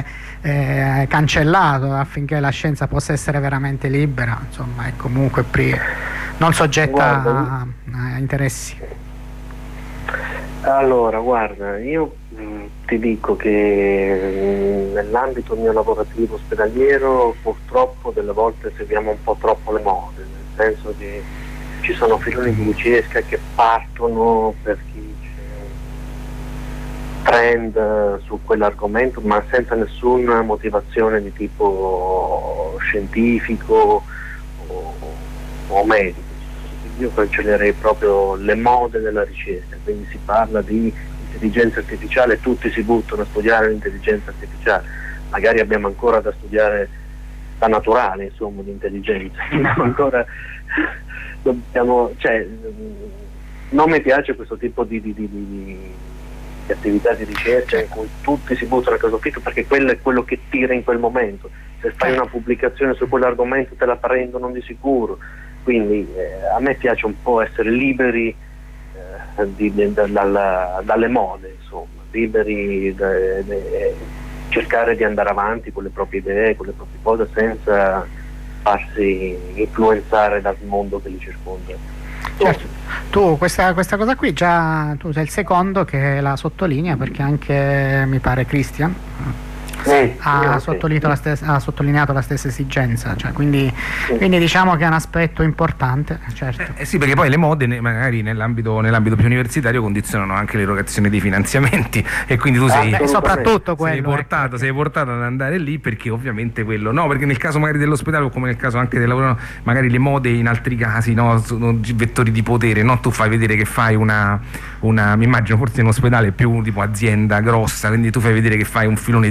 eh, cancellato affinché la scienza possa essere veramente libera, insomma, è comunque pri- non soggetta a, a interessi. Allora, guarda, io mh, ti dico che mh, nell'ambito mio lavorativo ospedaliero purtroppo delle volte seguiamo un po' troppo le mode, nel senso che ci sono filoni di ricerca che partono perché c'è un trend su quell'argomento, ma senza nessuna motivazione di tipo scientifico o, o medico. Io cancellerei proprio le mode della ricerca, quindi si parla di intelligenza artificiale, tutti si buttano a studiare l'intelligenza artificiale, magari abbiamo ancora da studiare la naturale, insomma, di intelligenza, ancora dobbiamo, cioè, non mi piace questo tipo di, di, di, di, di attività di ricerca in cui tutti si buttano a caso fitto, perché quello è quello che tira in quel momento, se fai una pubblicazione su quell'argomento te la prendono di sicuro. Quindi eh, a me piace un po' essere liberi eh, di, di, dalla, dalle mode, insomma, liberi da, de, cercare di andare avanti con le proprie idee, con le proprie cose, senza farsi influenzare dal mondo che li circonda. Certo, tu questa, questa cosa qui già tu sei il secondo che la sottolinea, perché anche mi pare Christian Sì, ha, sì, sottolineato sì. la stessa, ha sottolineato la stessa esigenza, cioè, quindi, sì. quindi diciamo che è un aspetto importante, certo. Eh, eh sì, perché poi le mode ne, magari nell'ambito, nell'ambito più universitario condizionano anche l'erogazione dei finanziamenti e quindi tu sei, ah, beh, soprattutto quello, sei, portato, ecco. sei portato ad andare lì perché ovviamente quello no, perché nel caso magari dell'ospedale o come nel caso anche del lavoro, magari le mode in altri casi no, sono vettori di potere, no? Tu fai vedere che fai una, una mi immagino forse in un ospedale più tipo azienda grossa, quindi tu fai vedere che fai un filone di ricerca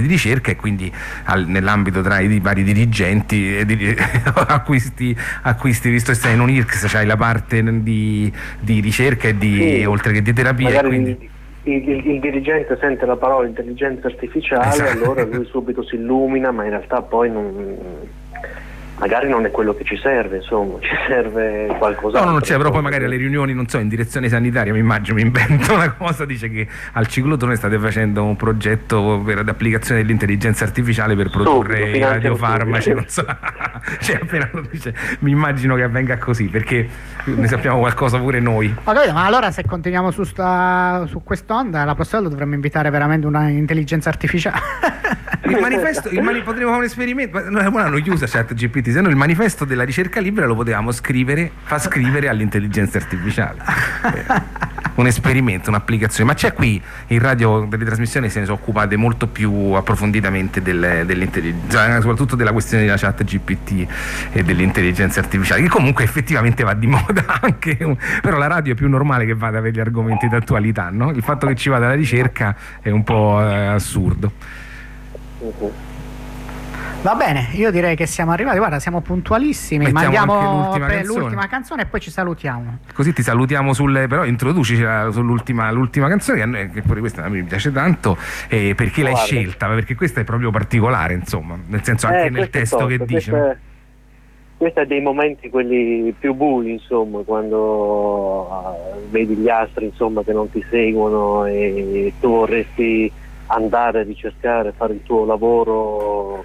ricerca e quindi al, nell'ambito tra i, i vari dirigenti eh, di, acquisti, acquisti, visto che sei in un I R C S c'hai la parte di, di ricerca e di, sì, oltre che di terapia. Quindi... il, il, il dirigente sente la parola intelligenza artificiale, esatto, allora lui subito si illumina, ma in realtà poi non... magari non è quello che ci serve, insomma, ci serve qualcos'altro. No, non c'è, però poi magari alle riunioni, non so, in direzione sanitaria, mi immagino, mi invento una cosa, dice che al ciclotrone state facendo un progetto per l'applicazione dell'intelligenza artificiale per produrre i radiofarmaci, non so. Cioè, appena lo dice, mi immagino che avvenga così, perché ne sappiamo qualcosa pure noi. Ho capito, ma allora se continuiamo su, sta, su quest'onda, la prossima volta dovremmo invitare veramente una intelligenza artificiale. Il manifesto, il mani- potremmo fare un esperimento, non l'hanno chiusa ChatGPT, se no il manifesto della ricerca libera lo potevamo scrivere, fa scrivere all'intelligenza artificiale. Un esperimento, un'applicazione. Ma c'è qui in radio delle trasmissioni, se ne sono occupate molto più approfonditamente del, dell'intelligenza, soprattutto della questione della ChatGPT e dell'intelligenza artificiale, che comunque effettivamente va di moda anche, però la radio è più normale che vada per gli argomenti d'attualità, no? Il fatto che ci vada la ricerca è un po' eh, assurdo. Uh-huh. Va bene, io direi che siamo arrivati, guarda, siamo puntualissimi. Mettiamo mandiamo l'ultima per canzone. l'ultima canzone e poi ci salutiamo. Così ti salutiamo sulle, però introduci sull'ultima l'ultima canzone, che, a noi, che pure questa a me mi piace tanto, eh, perché l'hai Guarda. scelta? Perché questa è proprio particolare, insomma, nel senso anche Eh, nel testo so, che dice. Questo è, questo è dei momenti quelli più bui, insomma, quando uh, vedi gli astri, insomma, che non ti seguono e tu vorresti andare a ricercare, fare il tuo lavoro,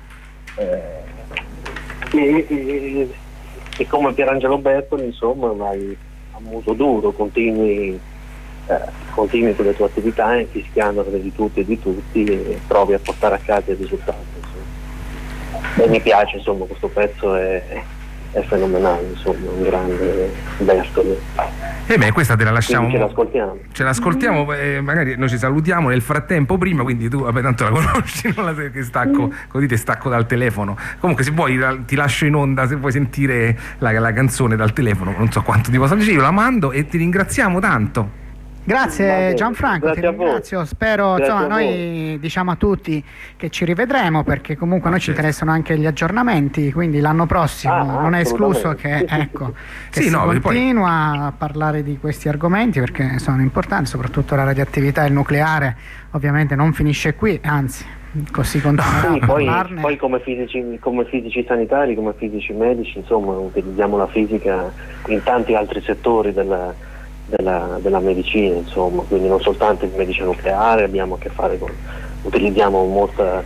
eh, e, e, e come Pierangelo Bertoli, insomma, vai a muso duro, continui, eh, continui con le tue attività infischiandole di tutti e di tutti e provi a portare a casa il risultato, insomma. E mi piace, insomma, questo pezzo è, è fenomenale, insomma, un grande Bertoli. E beh, questa te la lasciamo. Quindi ce l'ascoltiamo. Ce l'ascoltiamo, eh, magari noi ci salutiamo nel frattempo prima, quindi tu vabbè, tanto la conosci, non la sai che stacco, così ti stacco dal telefono. Comunque se vuoi ti lascio in onda, se vuoi sentire la, la canzone dal telefono, non so quanto ti possa piacere, io la mando e ti ringraziamo tanto. Grazie Gianfranco, Grazie ti a voi. ringrazio, spero, Grazie insomma, a noi diciamo a tutti che ci rivedremo, perché comunque a noi ci certo. interessano anche gli aggiornamenti, quindi l'anno prossimo Ah, non è escluso che, assolutamente. ecco, che Sì, si no, perché poi- continua a parlare di questi argomenti, perché sono importanti, soprattutto la radioattività e il nucleare ovviamente non finisce qui, anzi così continuerà Sì, a poi, parlarne. poi come, fisici, come fisici sanitari, come fisici medici, insomma, utilizziamo la fisica in tanti altri settori della, della, della medicina, insomma, quindi non soltanto in medicina nucleare, abbiamo a che fare con, utilizziamo molta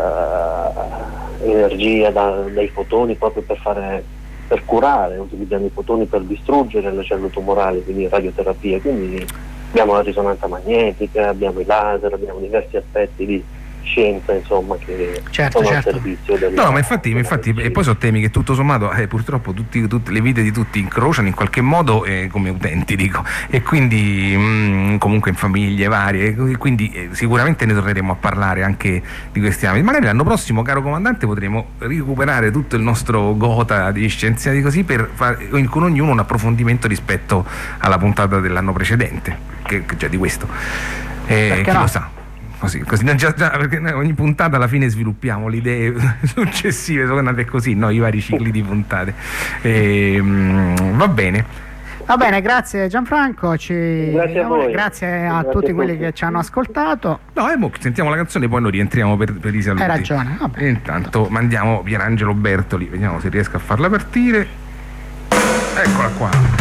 uh, energia da, dai fotoni proprio per fare, per curare, utilizziamo i fotoni per distruggere le cellule tumorali, quindi radioterapia, quindi abbiamo la risonanza magnetica, abbiamo i laser, abbiamo diversi aspetti di scienza, insomma, che Certo, sono certo. al servizio della, No, ma infatti, della infatti medicina. e poi sono temi che tutto sommato eh, purtroppo tutti, tutte le vite di tutti incrociano in qualche modo eh, come utenti, dico, e quindi mh, comunque in famiglie varie, e quindi eh, sicuramente ne torneremo a parlare anche di questi ambiti. Magari l'anno prossimo, caro comandante, potremo recuperare tutto il nostro gota di scienziati così per fare con ognuno un approfondimento rispetto alla puntata dell'anno precedente, che, che già di questo. Eh, Perché chi no? lo sa? Così, così già, già, perché noi ogni puntata alla fine sviluppiamo le idee successive, sono andate così, no? I vari cicli di puntate. E, mm, va bene. Va bene, grazie Gianfranco, ci... Grazie a voi. grazie a Grazie tutti a quelli tutti. che ci hanno ascoltato. No, e mo sentiamo la canzone, poi noi rientriamo per, per i saluti. Hai ragione, vabbè. E intanto mandiamo Pierangelo Bertoli, vediamo se riesco a farla partire. Eccola qua.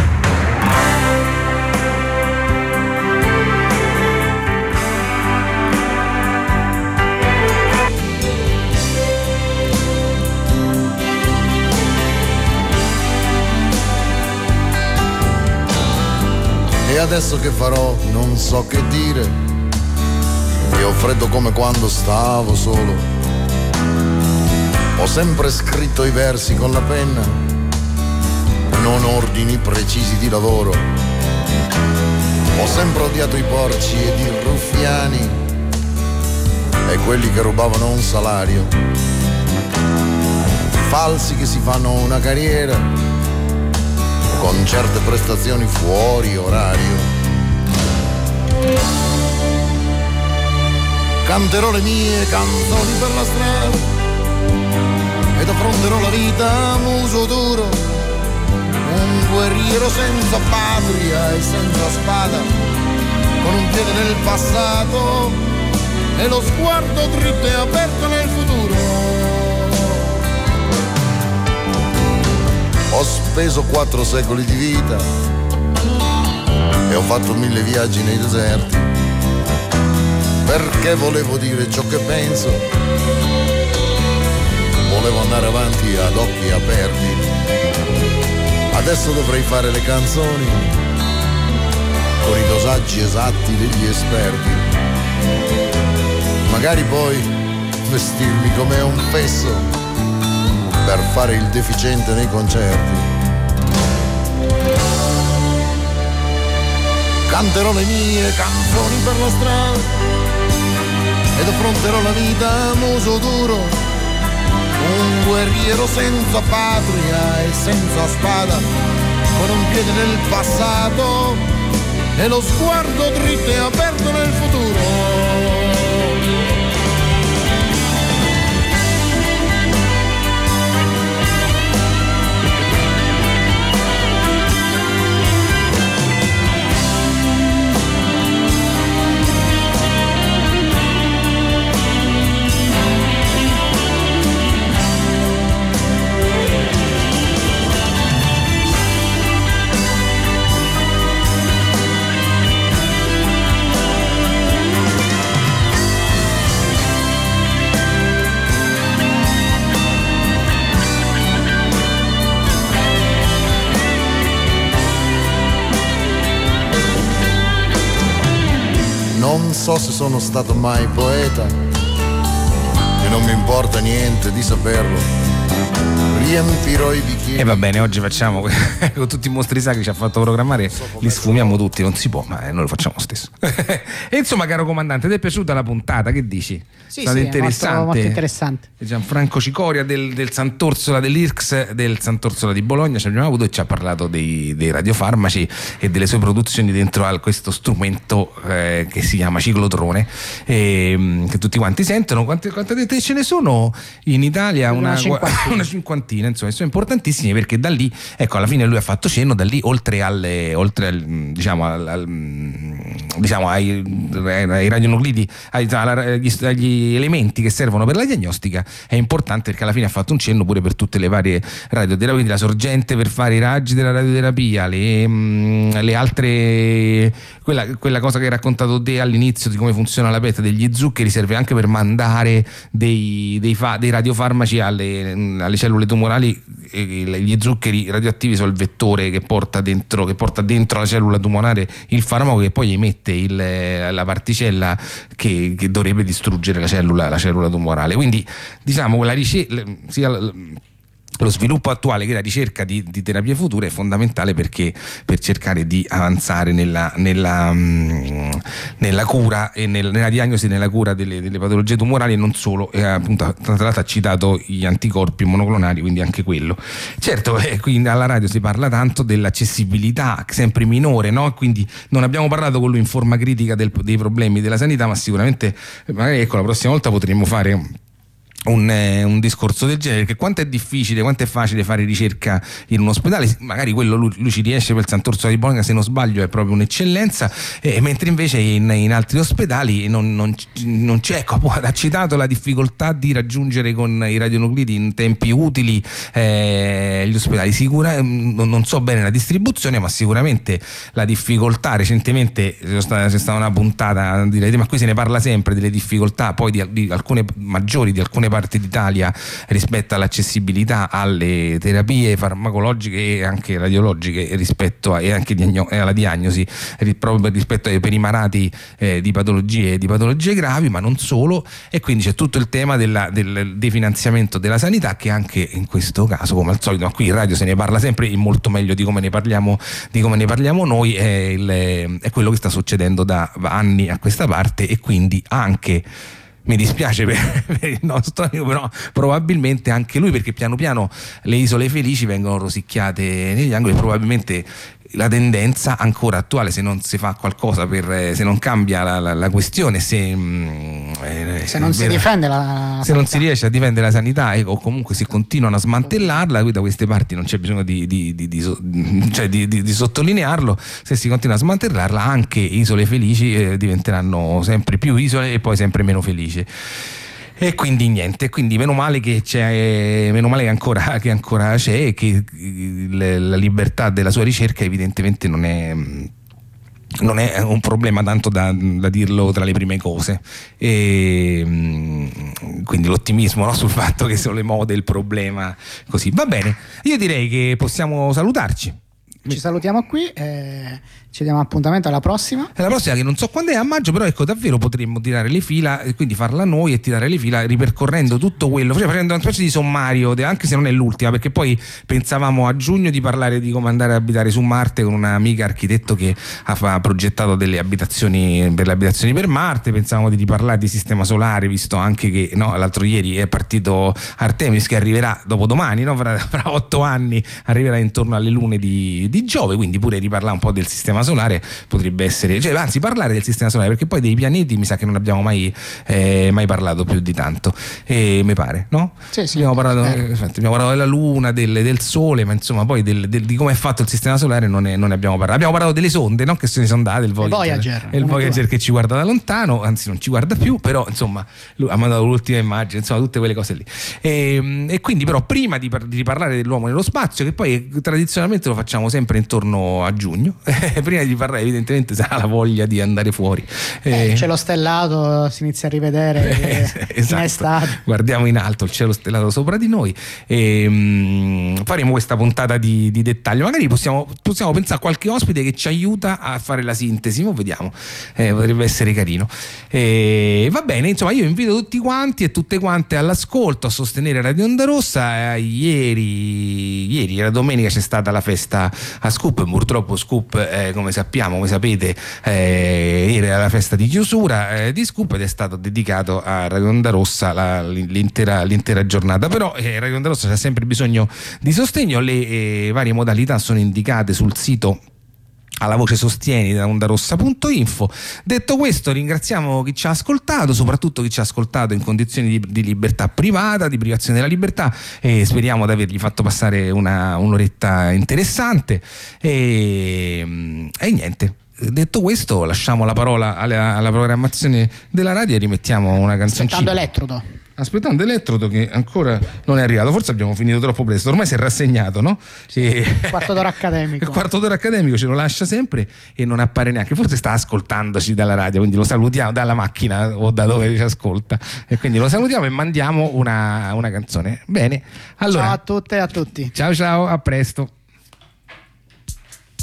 E adesso che farò non so che dire, e ho freddo come quando stavo solo. Ho sempre scritto i versi con la penna, non ordini precisi di lavoro. Ho sempre odiato i porci ed i ruffiani e quelli che rubavano un salario, falsi che si fanno una carriera con certe prestazioni fuori orario. canterò le mie canzoni per la strada ed affronterò la vita a muso duro, un guerriero senza patria e senza spada, con un piede nel passato e lo sguardo dritto e aperto nel futuro. Ho speso quattro secoli di vita e ho fatto mille viaggi nei deserti, perché volevo dire ciò che penso, volevo andare avanti ad occhi aperti. Adesso dovrei fare le canzoni con i dosaggi esatti degli esperti, magari poi vestirmi come un fesso per fare il deficiente nei concerti. Canterò le mie canzoni per la strada ed affronterò la vita a muso duro, un guerriero senza patria e senza spada, con un piede nel passato e lo sguardo dritto e aperto nel futuro. Non so se sono stato mai poeta e non mi importa niente di saperlo. Riempirò i bicchieri. E va bene, oggi facciamo con tutti i mostri sacri ci ha fatto programmare, li sfumiamo tutti, non si può, ma noi lo facciamo lo stesso. E insomma, caro comandante, ti è piaciuta la puntata? Che dici? Sì, è stata sì, interessante. molto, molto interessante. Gianfranco Cicoria del, del Sant'Orsola dell'I R C S del Sant'Orsola di Bologna ci abbiamo avuto e ci ha parlato dei, dei radiofarmaci e delle sue produzioni dentro a questo strumento eh, che si chiama ciclotrone, eh, che tutti quanti sentono. Quante, quante ce ne sono in Italia? Una, una cinquantina, una cinquantina insomma, sono importantissimi, perché da lì, ecco, alla fine lui ha fatto cenno, da lì oltre alle oltre al, diciamo, al, al, diciamo ai, ai radionuclidi, ai, agli, agli elementi che servono per la diagnostica, è importante, perché alla fine ha fatto un cenno pure per tutte le varie radioterapie, quindi la sorgente per fare i raggi della radioterapia, le, mh, le altre, quella, quella cosa che hai raccontato te all'inizio di come funziona la P E T degli zuccheri, serve anche per mandare dei, dei, fa, dei radiofarmaci alle, alle cellule tumorali. Gli zuccheri radioattivi sono il vettore che porta dentro, che porta dentro la cellula tumorale il farmaco, che poi emette il, la particella che, che dovrebbe distruggere la cellula, la cellula tumorale. Quindi diciamo la ricerca, sia lo sviluppo attuale che la ricerca di, di terapie future è fondamentale, perché per cercare di avanzare nella, nella, mh, nella cura e nel, nella diagnosi e nella cura delle, delle patologie tumorali, e non solo. E appunto, tra l'altro ha citato gli anticorpi monoclonali, quindi anche quello. Certo, eh, qui alla radio si parla tanto dell'accessibilità sempre minore, no? Quindi non abbiamo parlato con lui in forma critica del, dei problemi della sanità, ma sicuramente magari, ecco, la prossima volta potremmo fare Un, eh, un discorso del genere, perché quanto è difficile, quanto è facile fare ricerca in un ospedale, magari quello lui, lui ci riesce per il Sant'Orsola di Bologna, se non sbaglio è proprio un'eccellenza, eh, mentre invece in, in altri ospedali non, non, non c'è. Ecco, ha citato la difficoltà di raggiungere con i radionuclidi in tempi utili eh, gli ospedali. Sicura, non, non so bene la distribuzione, ma sicuramente la difficoltà, recentemente c'è stata, c'è stata una puntata, direte, ma qui se ne parla sempre delle difficoltà poi di, di alcune maggiori di alcune parti d'Italia rispetto all'accessibilità alle terapie farmacologiche e anche radiologiche, rispetto a, e anche diagno, alla diagnosi, proprio rispetto ai perimarati eh, di patologie di patologie gravi, ma non solo. E quindi c'è tutto il tema della, del definanziamento della sanità, che anche in questo caso, come al solito, ma qui in radio se ne parla sempre molto meglio di come ne parliamo di come ne parliamo noi, è, il, è quello che sta succedendo da anni a questa parte. E quindi anche, mi dispiace per, per il nostro amico, però probabilmente anche lui, perché piano piano le isole felici vengono rosicchiate negli angoli, probabilmente la tendenza ancora attuale, se non si fa qualcosa per, se non cambia la, la, la questione, se, eh, se non si difende la se sanità. non si riesce a difendere la sanità e, o comunque si continuano a smantellarla, qui da queste parti non c'è bisogno di, di, di, di, cioè di, di, di sottolinearlo, se si continua a smantellarla anche isole felici eh, diventeranno sempre più isole e poi sempre meno felici. E quindi niente, quindi meno male che c'è, meno male che ancora, che ancora c'è e che la libertà della sua ricerca evidentemente non è, non è un problema tanto da, da dirlo tra le prime cose. E quindi l'ottimismo, no, sul fatto che sono le mode il problema, così. Va bene, io direi che possiamo salutarci. Ci salutiamo qui e ci diamo appuntamento alla prossima. La prossima che non so quando è, a maggio, però ecco davvero potremmo tirare le fila e quindi farla noi e tirare le fila ripercorrendo tutto quello, cioè facendo una specie di sommario, anche se non è l'ultima, perché poi pensavamo a giugno di parlare di come andare ad abitare su Marte con un'amica architetto che ha progettato delle abitazioni per le abitazioni per Marte, pensavamo di parlare di sistema solare, visto anche che no, l'altro ieri è partito Artemis che arriverà dopodomani, no? fra, fra otto anni arriverà intorno alle lune di, di Giove, quindi pure riparlare un po' del sistema solare potrebbe essere, cioè anzi parlare del sistema solare, perché poi dei pianeti mi sa che non abbiamo mai, eh, mai parlato più di tanto, e mi pare, no? Sì, sì, abbiamo, parlato, eh. eh, abbiamo parlato della Luna, del, del Sole, ma insomma poi del, del, di come è fatto il sistema solare non, è, non ne abbiamo parlato. Abbiamo parlato delle sonde, no? Che se ne sono andate, il Voyager, Voyager, e il Voyager che ci guarda da lontano, anzi non ci guarda più, però insomma lui ha mandato l'ultima immagine, insomma tutte quelle cose lì. E, e quindi però prima di, di parlare dell'uomo nello spazio, che poi tradizionalmente lo facciamo sempre intorno a giugno, prima di parlare evidentemente sarà la voglia di andare fuori. Eh, il cielo stellato si inizia a rivedere esatto. in estate. Guardiamo in alto il cielo stellato sopra di noi e um, faremo questa puntata di, di dettaglio. Magari possiamo, possiamo pensare a qualche ospite che ci aiuta a fare la sintesi, ma vediamo, eh, potrebbe essere carino. E va bene, insomma io invito tutti quanti e tutte quante all'ascolto, a sostenere Radio Onda Rossa. Eh, ieri, ieri era domenica, c'è stata la festa a Scoop, purtroppo Scoop eh, come sappiamo, come sapete, eh, era la festa di chiusura eh, di Scoop ed è stato dedicato a Radio Onda Rossa la, l'intera, l'intera giornata, però eh, Radio Onda Rossa c'ha sempre bisogno di sostegno, le eh, varie modalità sono indicate sul sito alla voce sostieni da ondarossa punto info. Detto questo, ringraziamo chi ci ha ascoltato, soprattutto chi ci ha ascoltato in condizioni di, di libertà privata, di privazione della libertà, e speriamo di avergli fatto passare una, un'oretta interessante e, e niente. Detto questo, lasciamo la parola alla, alla programmazione della radio e rimettiamo una canzoncina. Aspettando Elettrodo. Aspettando Elettrodo che ancora non è arrivato, forse abbiamo finito troppo presto, ormai si è rassegnato, no? Sì, il quarto d'ora accademico. Il quarto d'ora accademico ce lo lascia sempre e non appare neanche, forse sta ascoltandoci dalla radio, quindi lo salutiamo dalla macchina o da dove ci ascolta, e quindi lo salutiamo e mandiamo una, una canzone. Bene, allora, ciao a tutte e a tutti. Ciao ciao, a presto.